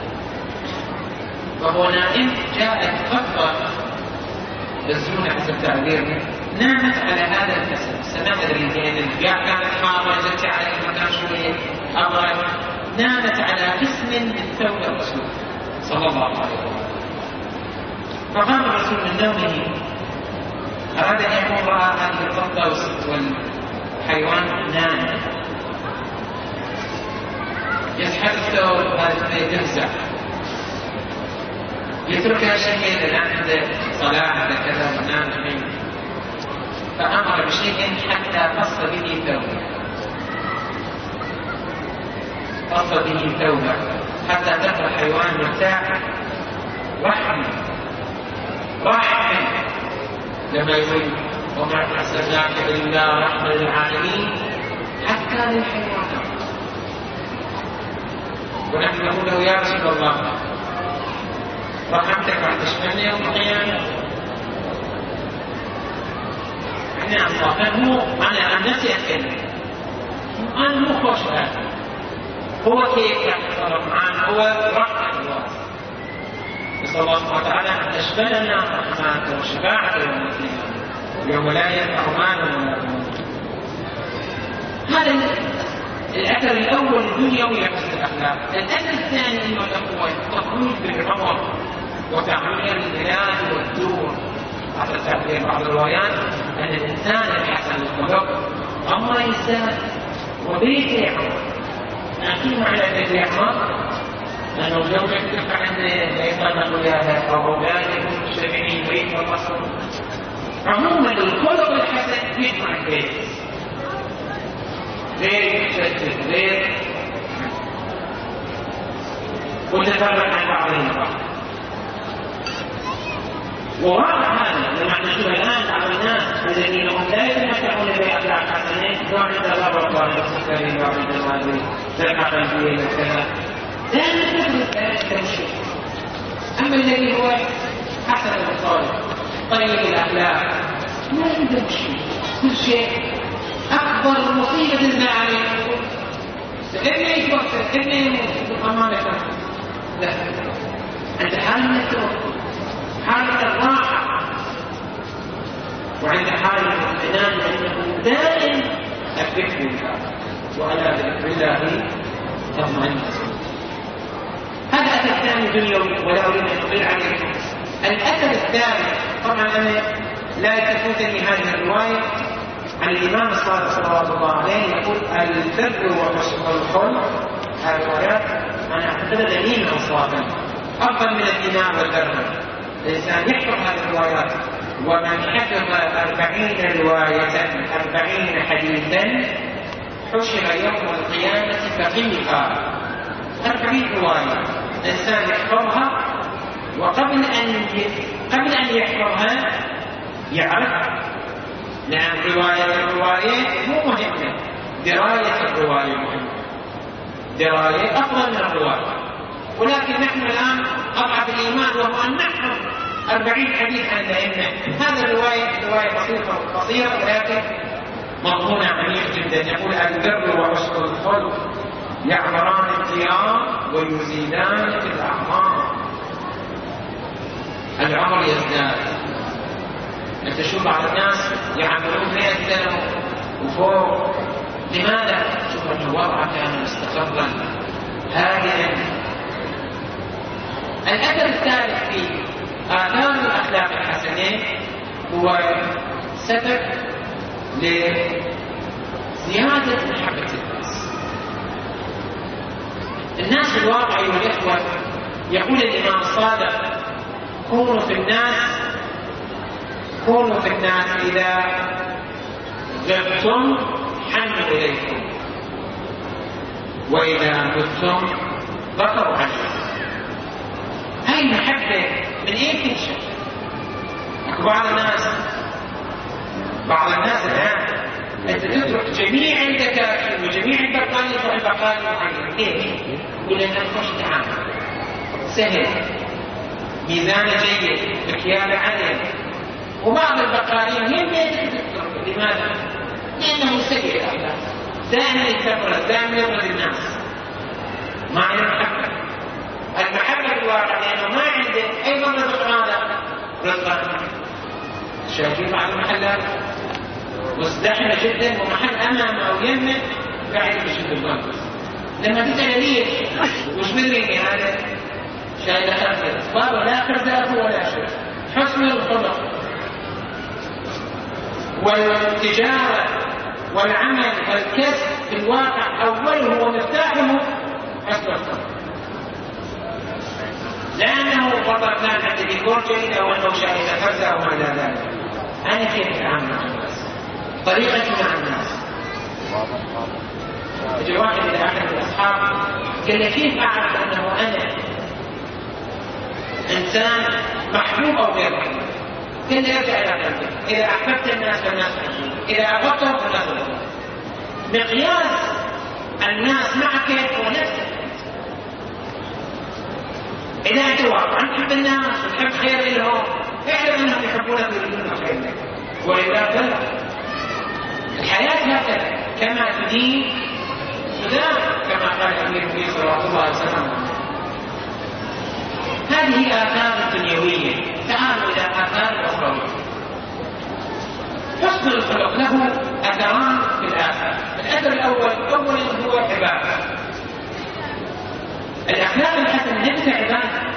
وهو نائم. جاءت قطة الزونة حسب تعبيرنا نامت على هذا القسم. سمعت الرجال الجاء كانت حارة جت على المكان شوية أبرد، نامت على قسم من ثوب الرسول صلى الله عليه وسلم. فقام الرسول من نومه أراد أن يقوم رأى هذه القطة والحيوان نام يسحب الثوب هذا يفزع يتركها شيء الآن عنده صلاة عنده كذا ونام جميل. فأمر بشيء حتى قص به ثوبه قص به ثوبه حتى تبقى الحيوان مرتاح رحمة رحمة لما يقول وما أرسلناك إلا رحمة للعالمين حتى للحيوانات. ونحن نقول له يا رسول الله رحمتك راح تشملني يوم القيامة. احنا انصافا مو انا عن نفسي اتكلم انا مو خوش هذا هو كيف راح يتصرف معنا هو رحمة الله. نسأل الله سبحانه وتعالى ان تشملنا رحمته وشفاعته يوم القيامة يوم لا ينفع مال ولا بنون. هذا الاثر الاول الدنيوي يحسن الاخلاق. الاثر الثاني انه هو التطويل بالعمر وتعمير البلاد والدور. حتى تعبير بعض الروايات ان الانسان الحسن الخلق عمره يزداد وبيته يعمر. لكن معنى بيته يعمر لانه زوجك تبقى عنده ليس نقول يا او اولاد يكونوا مجتمعين بيت والقصر. عموما الخلق الحسن يجمع البيت غير يشتت غير وتفرق عن بعضهم البعض. وراء هذا لما نشوف الآن بعض الناس الذين هم لا يتمتعون بأخلاق حسنة نوع التضرر وعلى السكري وعلى الجمال زكاة قلبية وكذا لا نتفرق ذلك الشيء. أما الذي هو حسن الخلق طيب الأخلاق ما عنده شيء كل شيء أكبر مصيبة الزعامة ابني يتوفى ابني يموت أمامك لا عند حال من التوفى حالة الراحة وعند حالة الامتنان لأنه دائم الذكر لله وعلى ذكر الله تطمئن. هذا أثر ثاني دنيوي ولا أريد أن أطيل عليه. الأثر الثالث طبعا أنا لا تفوتني هذه الرواية عن الإمام الصادق صلوات الله عليه يقول البر وحسن الخلق. هذه الروايات أنا أعتقد دليل أصابا أفضل من الإمام والبر. الإنسان يحفظ هذه الروايات، ومن حفظ أربعين رواية أربعين حديثا حشر يوم القيامة فقيها. أربعين رواية الإنسان يحفظها، وقبل أن قبل أن يحفظها يعرف. لأن رواية الرواية مو مهمة، دراية الرواية مهمة. دراية أفضل من الرواية. ولكن نحن الآن أضعف الإيمان وهو أن نحفظ أربعين حديث عن الأئمة. هذا الرواية رواية بسيطة قصيرة ولكن مضمونها عميق جدا. يقول البر وحسن الخلق يعمران الديار ويزيدان في الأعمار. العمر يزداد. أنت تشوف بعض الناس يعملون مئة سنة وفوق. لماذا؟ شوف أن الوضع كان مستقرا هادئا. الأثر الثالث في آثار الأخلاق الحسنة هو سبب لزيادة محبة الناس. الناس في الواقع أيها الإخوة، يقول الإمام الصادق كونوا في الناس كونوا في الناس إذا غبتم حنوا إليكم، وإذا متم ذكروا عنكم. هاي المحبة من أين تنشأ؟ بعض الناس بعض الناس الآن أنت تترك جميع الدكاترة وجميع البقالين تروح البقالين معين. ليش؟ يقول لنا نخش تعامل سهل، ميزان جيد، مكيال عدل. وبعض البقالين يمكن تترك. لماذا؟ لأنه سيء الأخلاق، دائما يتفرد، دائما يبغض الناس. ما عنده محبة. المحبة في الواقع لأنه ما عنده أيضا رزق هذا رزقا. شايفين بعض المحلات مزدحمة جدا ومحل أمامه أو يمه قاعد يشد البنك. لما تسأل ليش وش مدري هذا شايل خرزة بابا لا خرزة ولا شيء. حسن الخلق والتجارة والعمل والكسب في الواقع أوله ومفتاحه حسن الخلق. لأنه فقط كان عنده ديكور جيد أو أنه شاهد خرزة أو ما إلى ذلك. أنا كيف أتعامل مع الناس؟ طريقتي مع الناس. جاء واحد إلى أحد الأصحاب قال لي كيف أعرف أنه أنا إنسان محبوب أو غير محبوب؟ قال لي ارجع إلى قلبك. إذا أحببت الناس فالناس محبوب، إذا أبغضتهم فالناس محبوب. مقياس الناس معك هو نفسك. إذا أنت واقعا تحب الناس وتحب خير لهم اعلم أنهم يحبونك ويريدون خير لك. وإذا فلا الحياة هكذا كما تدين تدان كما قال الأمير النبي صلى الله عليه وسلم. هذه آثار دنيوية. تعالوا إلى آثار أخروية. حسن الخلق له أثران في الآثار. الأثر الأول أولا هو عبادة. الأخلاق الحسنة نفس عبادة.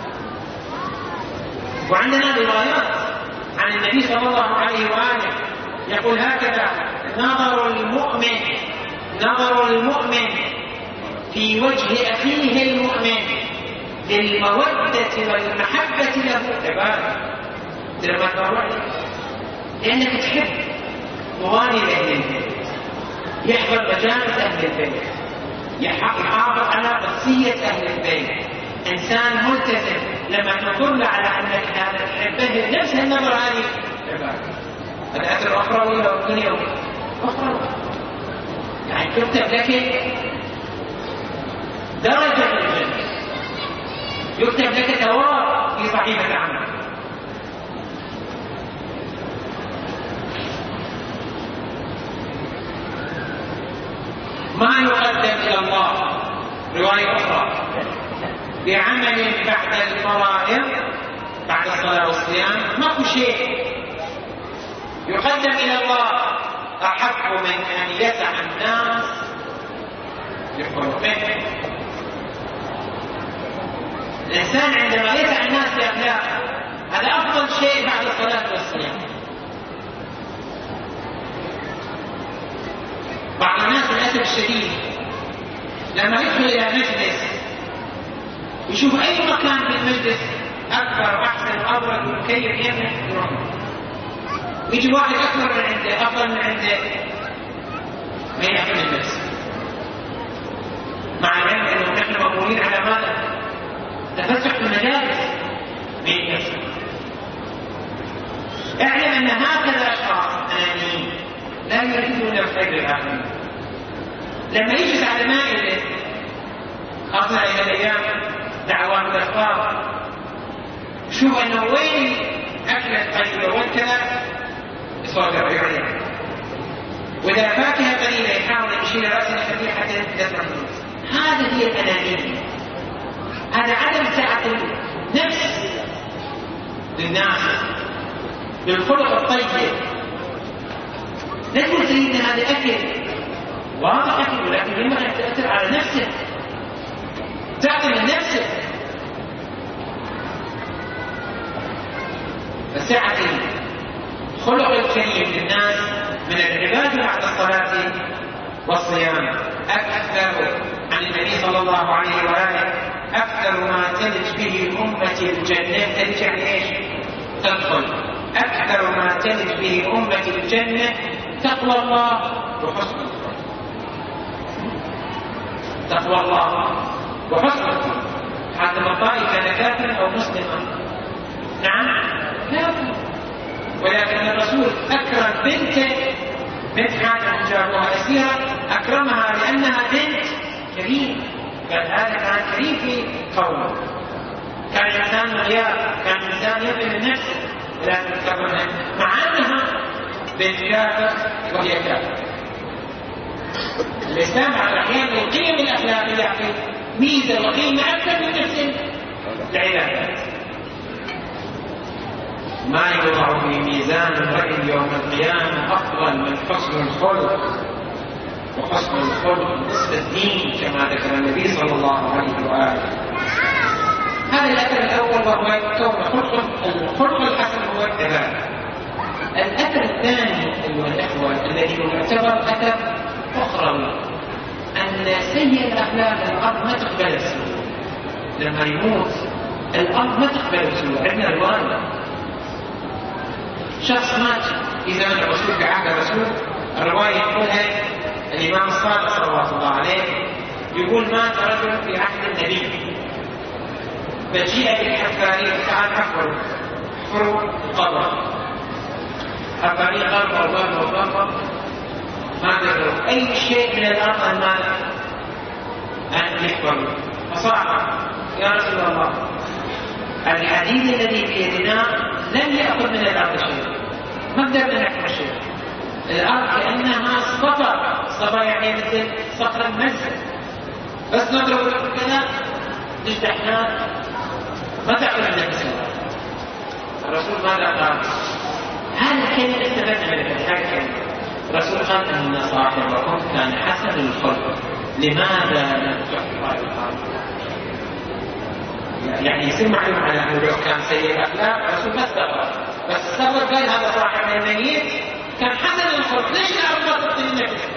وعندنا روايات عن النبي صلى الله عليه وآله يقول هكذا: نظر المؤمن نظر المؤمن في وجه أخيه المؤمن للمودة والمحبة له عبادة. لما تروح لأنك تحب مغاني أهل البيت، يحفظ مجالس أهل البيت، يحافظ على قدسية أهل البيت، إنسان ملتزم. لما تدل على أنك هذا تحبه نفس النظر هذه عبادة. الأثر الأخروي أو الدنيوي أخروي، يعني تكتب لك درجة من الجنة، يكتب لك ثواب في صحيفة عمل. ما يقدم إلى الله رواية أخرى بعمل بعد الفرائض بعد الصلاة والصيام ماكو شيء يقدم إلى الله أحق من أن يسع الناس بخلقه. الإنسان عندما يسع الناس بأخلاقه هذا أفضل شيء بعد الصلاة والصيام. الشديد لما يدخل إلى مجلس يشوف أي مكان في المجلس أكبر أحسن أبرد وكيف يمنح يروح، يجي واحد أكبر من عنده أفضل من عنده ما يحمل نفسه، مع العلم أنه نحن مأمورين على ماذا؟ تفسح في المجالس من نفسه. اعلم أن هكذا أشخاص أنانيين لا يريدون الخير للآخرين. لما يجلس على مائدة خاصة إلى الأيام دعوات الأخبار شوف أنه وين أكلت طيبة والكذا يصادر عليها، وإذا فاكهة قليلة يحاول يشيل رأسه يخليه حتى يدفع الناس. هذا هي الأنانية، هذا عدم سعة النفس للناس بالخلق الطيب. لا تقول سيدنا هذا أكل واضح أكل، ولكن ينبغي أن تأثر على نفسك، تعطي من نفسك. فسعة الخلق الكريم للناس من العبادة بعد الصلاة والصيام أكثر عن النبي صلى الله عليه وآله أكثر ما تلج به أمة الجنة. تلج يعني إيش؟ تدخل. أكثر ما تلج به أمة الجنة تقوى الله وحسن الخلق. تقوى الله وحسن الخلق. حتى الطائي كان كافرا أو مسلما؟ نعم كافر، ولكن الرسول أكرم بنته بنت حاتم جابوها أسيرة، أكرمها لأنها بنت كريم. قال هذا كان كريم في قومه، كان إنسان غياب، كان إنسان يظلم النفس، ولكن كرمها مع أنها بنت كافر وهي كافر. الإسلام على الأحيان القيم الأخلاقية يعطي ميزة وقيمة أكثر من نفس العبادات. ما يوضع في ميزان الرجل يوم القيامة أفضل من حسن الخلق، وحسن الخلق نصف الدين كما ذكر النبي صلى الله عليه وآله. هذا الأثر الأول وهو كون الخلق الحسن هو العبادة. الأثر الثاني أيها الأخوة الذي يعتبر أثر أخروي أن سيء الأخلاق الأرض ما تقبل السوء. لما يموت الأرض ما تقبل السوء. عندنا الوالد شخص مات في زمن الرسول في عهد الرسول، الرواية يقولها الإمام الصادق صلى الله عليه يقول مات رجل في عهد النبي فجيء بالحفارين تعال حفروا حفروا القبر، حفارين قبر وقبر وقبر ما قدروا أي شيء من الأرض أن أن يحفروا. فصعب يا رسول الله الحديد الذي في يدنا لم يأخذ من الأرض شيء، ما قدرنا نحفر شيء. الأرض كأنها صفر، صفر يعني مثل صخر المنزل، بس نضرب كذا نجدحنا ما تعقل عندنا بسم الله. الرسول ماذا قال؟ هذا الكلمة استفدنا من الكلمة. الرسول قال أن صاحبكم كان حسن الخلق لماذا لم تحفر الأرض؟ يعني يصير معلوم على أنه كان سيء الأخلاق الرسول ما استغرب، بس استغرب قال هذا صاحب الميت كان حسن الخلق، ليش الأرض ما تبطل النفس؟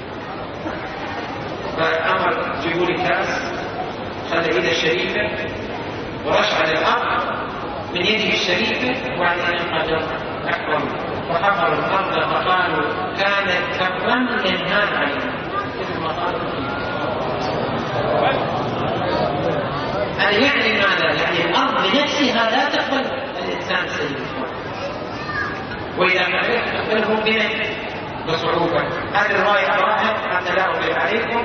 فأمر جيبوا لي كاس، خلى إيده الشريفة ورش على الأرض من يده الشريفة، وبعدين انقدر أكبر وحفروا الأرض فقالوا كانت كالرمل ينهال علينا. مثل ما قالوا هذا يعني ماذا؟ يعني الأرض بنفسها لا تقبل الإنسان سيء الخلق، وإذا كانت تقبله بنفسه بصعوبة. هذه الرواية أراها حتى لا أطيل عليكم.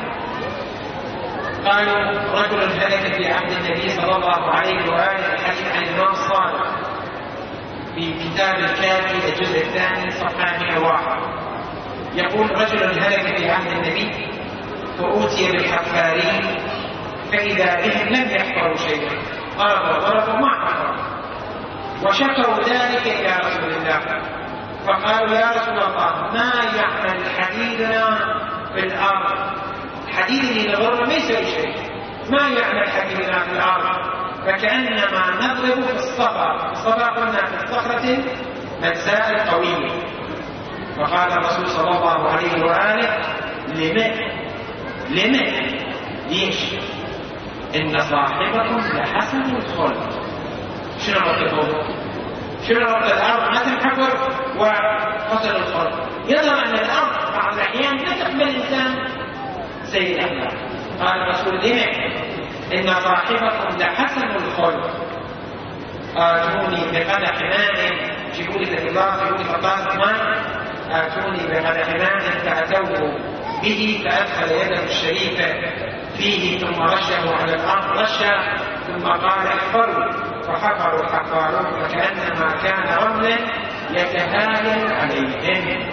قالوا رجل هلك في عهد النبي صلى الله عليه وآله، الحديث عن الإمام الصادق في كتاب الكافي الجزء الثاني صفحة مئة وواحد، يقول رجل هلك في عهد النبي فأوتي بالحفارين فإذا بهم لم يحفروا شيئا، ضربوا ضربوا ما حفروا، وشكروا ذلك إلى رسول الله فقالوا يا رسول الله ما يعمل حديدنا في الأرض، الحديد اللي نضربه ما يسوي شيء، ما يعمل حديدنا في الأرض، فكأنما نضرب في الصخر. الصخر قلنا في الصخرة مجزاء القوية. فقال الرسول صلى الله عليه وآله لمن لمن؟ ليش؟ إن صاحبكم لحسن الخلق. شنو ربطه؟ شنو ربط الأرض ما تنحفر وحسن الخلق؟ يظهر أن الأرض بعض الأحيان لا تقبل الإنسان سيء الأخلاق. قال الرسول لمن؟ إن صاحبكم لحسن الخلق. آتوني بقدح ماء، جيبوا لي بالله، جيبوا لي فقاط ماء، آتوني بقدح ماء فأتوه به فأدخل يده الشريفة فيه ثم رشه على الأرض رشا ثم قال احفروا، فحفروا الحفارون فكأنما كان رملا يتهايل عليهم.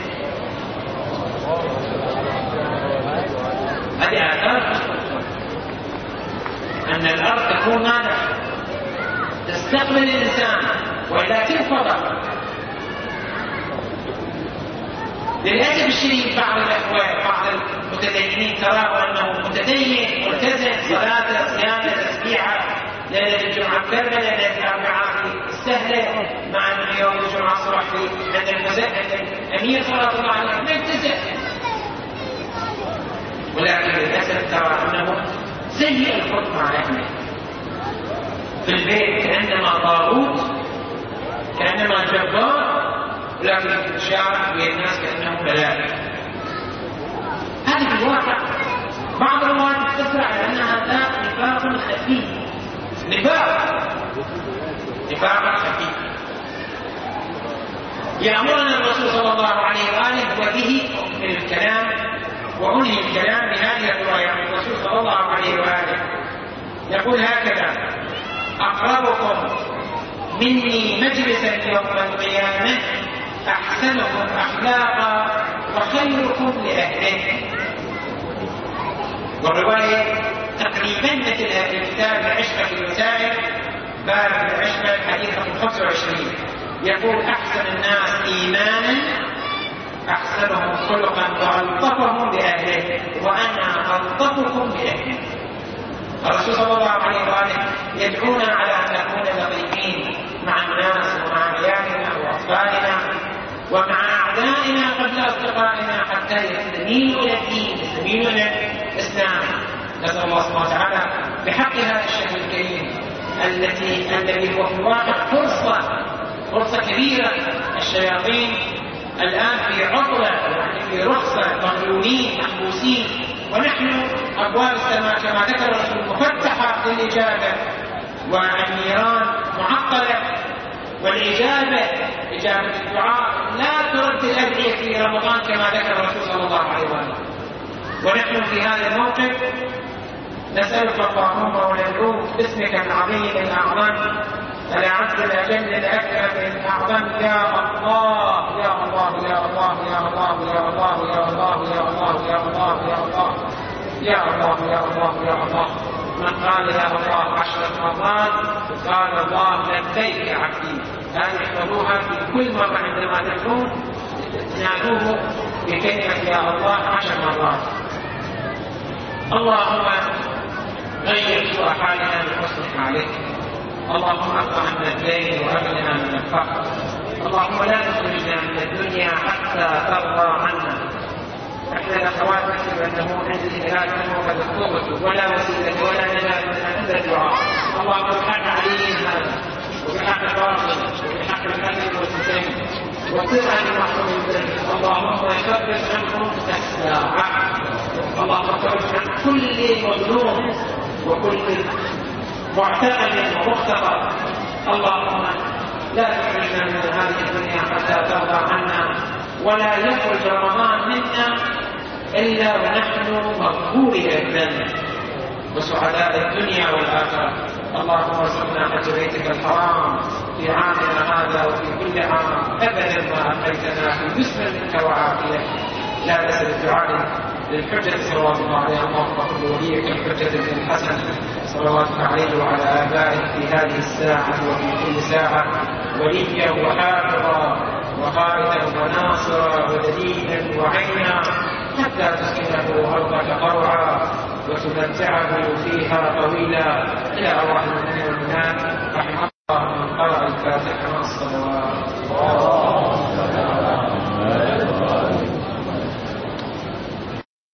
هذه آثار أن الأرض تكون ماذا؟ تستقبل الإنسان وإذا تنفضل. للأسف الشديد بعض الأخوة بعض المتدينين تراه أنه متدين ملتزم، صلاة صيامة تسبيحة ليلة الجمعة كرمة ليلة الأربعاء السهلة، مع أن يوم الجمعة صبح في عند المسجد أمير صلاة الله عليه ما يلتزم، ولكن للأسف ترى أنه سيء الخلق مع أهله في البيت، كأنما طاغوت كأنما جبار، ولكن في الشارع والناس كأنهم ملائكة. هذه في الواقع بعض الرواد تفسر على أنها ذات نفاق خفي، نفاق نفاق خفي. يأمرنا الرسول صلى الله عليه وآله وبه من الكلام وأنهي الكلام بهذه الرواية عن الرسول صلى الله عليه وآله، يقول هكذا: أقربكم مني مجلسا يوم القيامة أحسنكم أخلاقا وخيركم لأهله. والرواية تقريبا مثل هذه الكتاب العشرة في الوسائل باب العشرة الحديث رقم خمسة وعشرين، يقول: أحسن الناس إيمانا أحسنهم خلقا وألطفهم بأهله وأنا ألطفكم بأهله. الرسول صلى الله عليه وآله يدعونا على أن نكون لطيفين مع الناس ومع عيالنا وأطفالنا ومع أعدائنا قبل أصدقائنا حتى يستميلوا إلى الدين، يستميلوا إلى الإسلام. نسأل الله سبحانه وتعالى بحق هذا الشهر الكريم التي الذي هو في الواقع فرصة فرصة كبيرة. الشياطين الآن في عطلة، يعني في رخصة، مغلوبين محبوسين، ونحن أبواب السماء كما ذكر الرسول مفتحة للإجابة، والنيران معطلة، والإجابة إجابة الدعاء لا ترد الأدعية في رمضان كما ذكر الرسول صلى الله عليه وسلم. ونحن في هذا الموقف نسألك اللهم وندعوك باسمك العظيم الأعظم الأعز الأجل الأكرم الأعظم، يا الله يا الله يا الله يا الله يا الله يا الله يا الله يا الله يا الله يا الله يا الله يا الله. من قال يا الله عشرة مرات قال الله لبيك يا عبدي. هذه احفظوها في كل مرة عندما تدعون تنادوه بكلمة يا الله عشر مرات. اللهم غير سوء حالنا بحسن حالك، اللهم اقض عنا الدين واغننا من الفقر، اللهم لا تخرجنا من الدنيا حتى ترضى عنا. احدى الاخوات تكتب انه عندي ثلاث وقد اخطبت ولا وسيله ولا نجاه الا الدعاء. اللهم بحق علي هذا وبحق فاطمه وبحق الحسن والحسين وكل عن محروم الذنب، اللهم خفف عنهم الساعه، اللهم خفف عن كل مظلوم وكل معتقد ومختطر. اللهم لا تخرجنا من هذه الدنيا حتى ترضى عنا، ولا يخرج رمضان منا إلا ونحن مغفوري الذنب وسعداء الدنيا والآخرة. اللهم ارزقنا حج بيتك الحرام في عامنا هذا وفي كل عام أبدا ما أبقيتنا في جسم منك وعافية. لا تسل الدعاء للحجة صلوات الله عليه، اللهم اغفر لوليك الحجة بن الحسن صلواتك عليه وعلى آبائه في هذه الساعة وفي كل ساعة وليا وحافظا وقائدا وناصرا ودليلا وعينا، حتى تسكنه أرضك طوعا وتمتعه فيها طويلا إلى أرواح المؤمنين والمؤمنات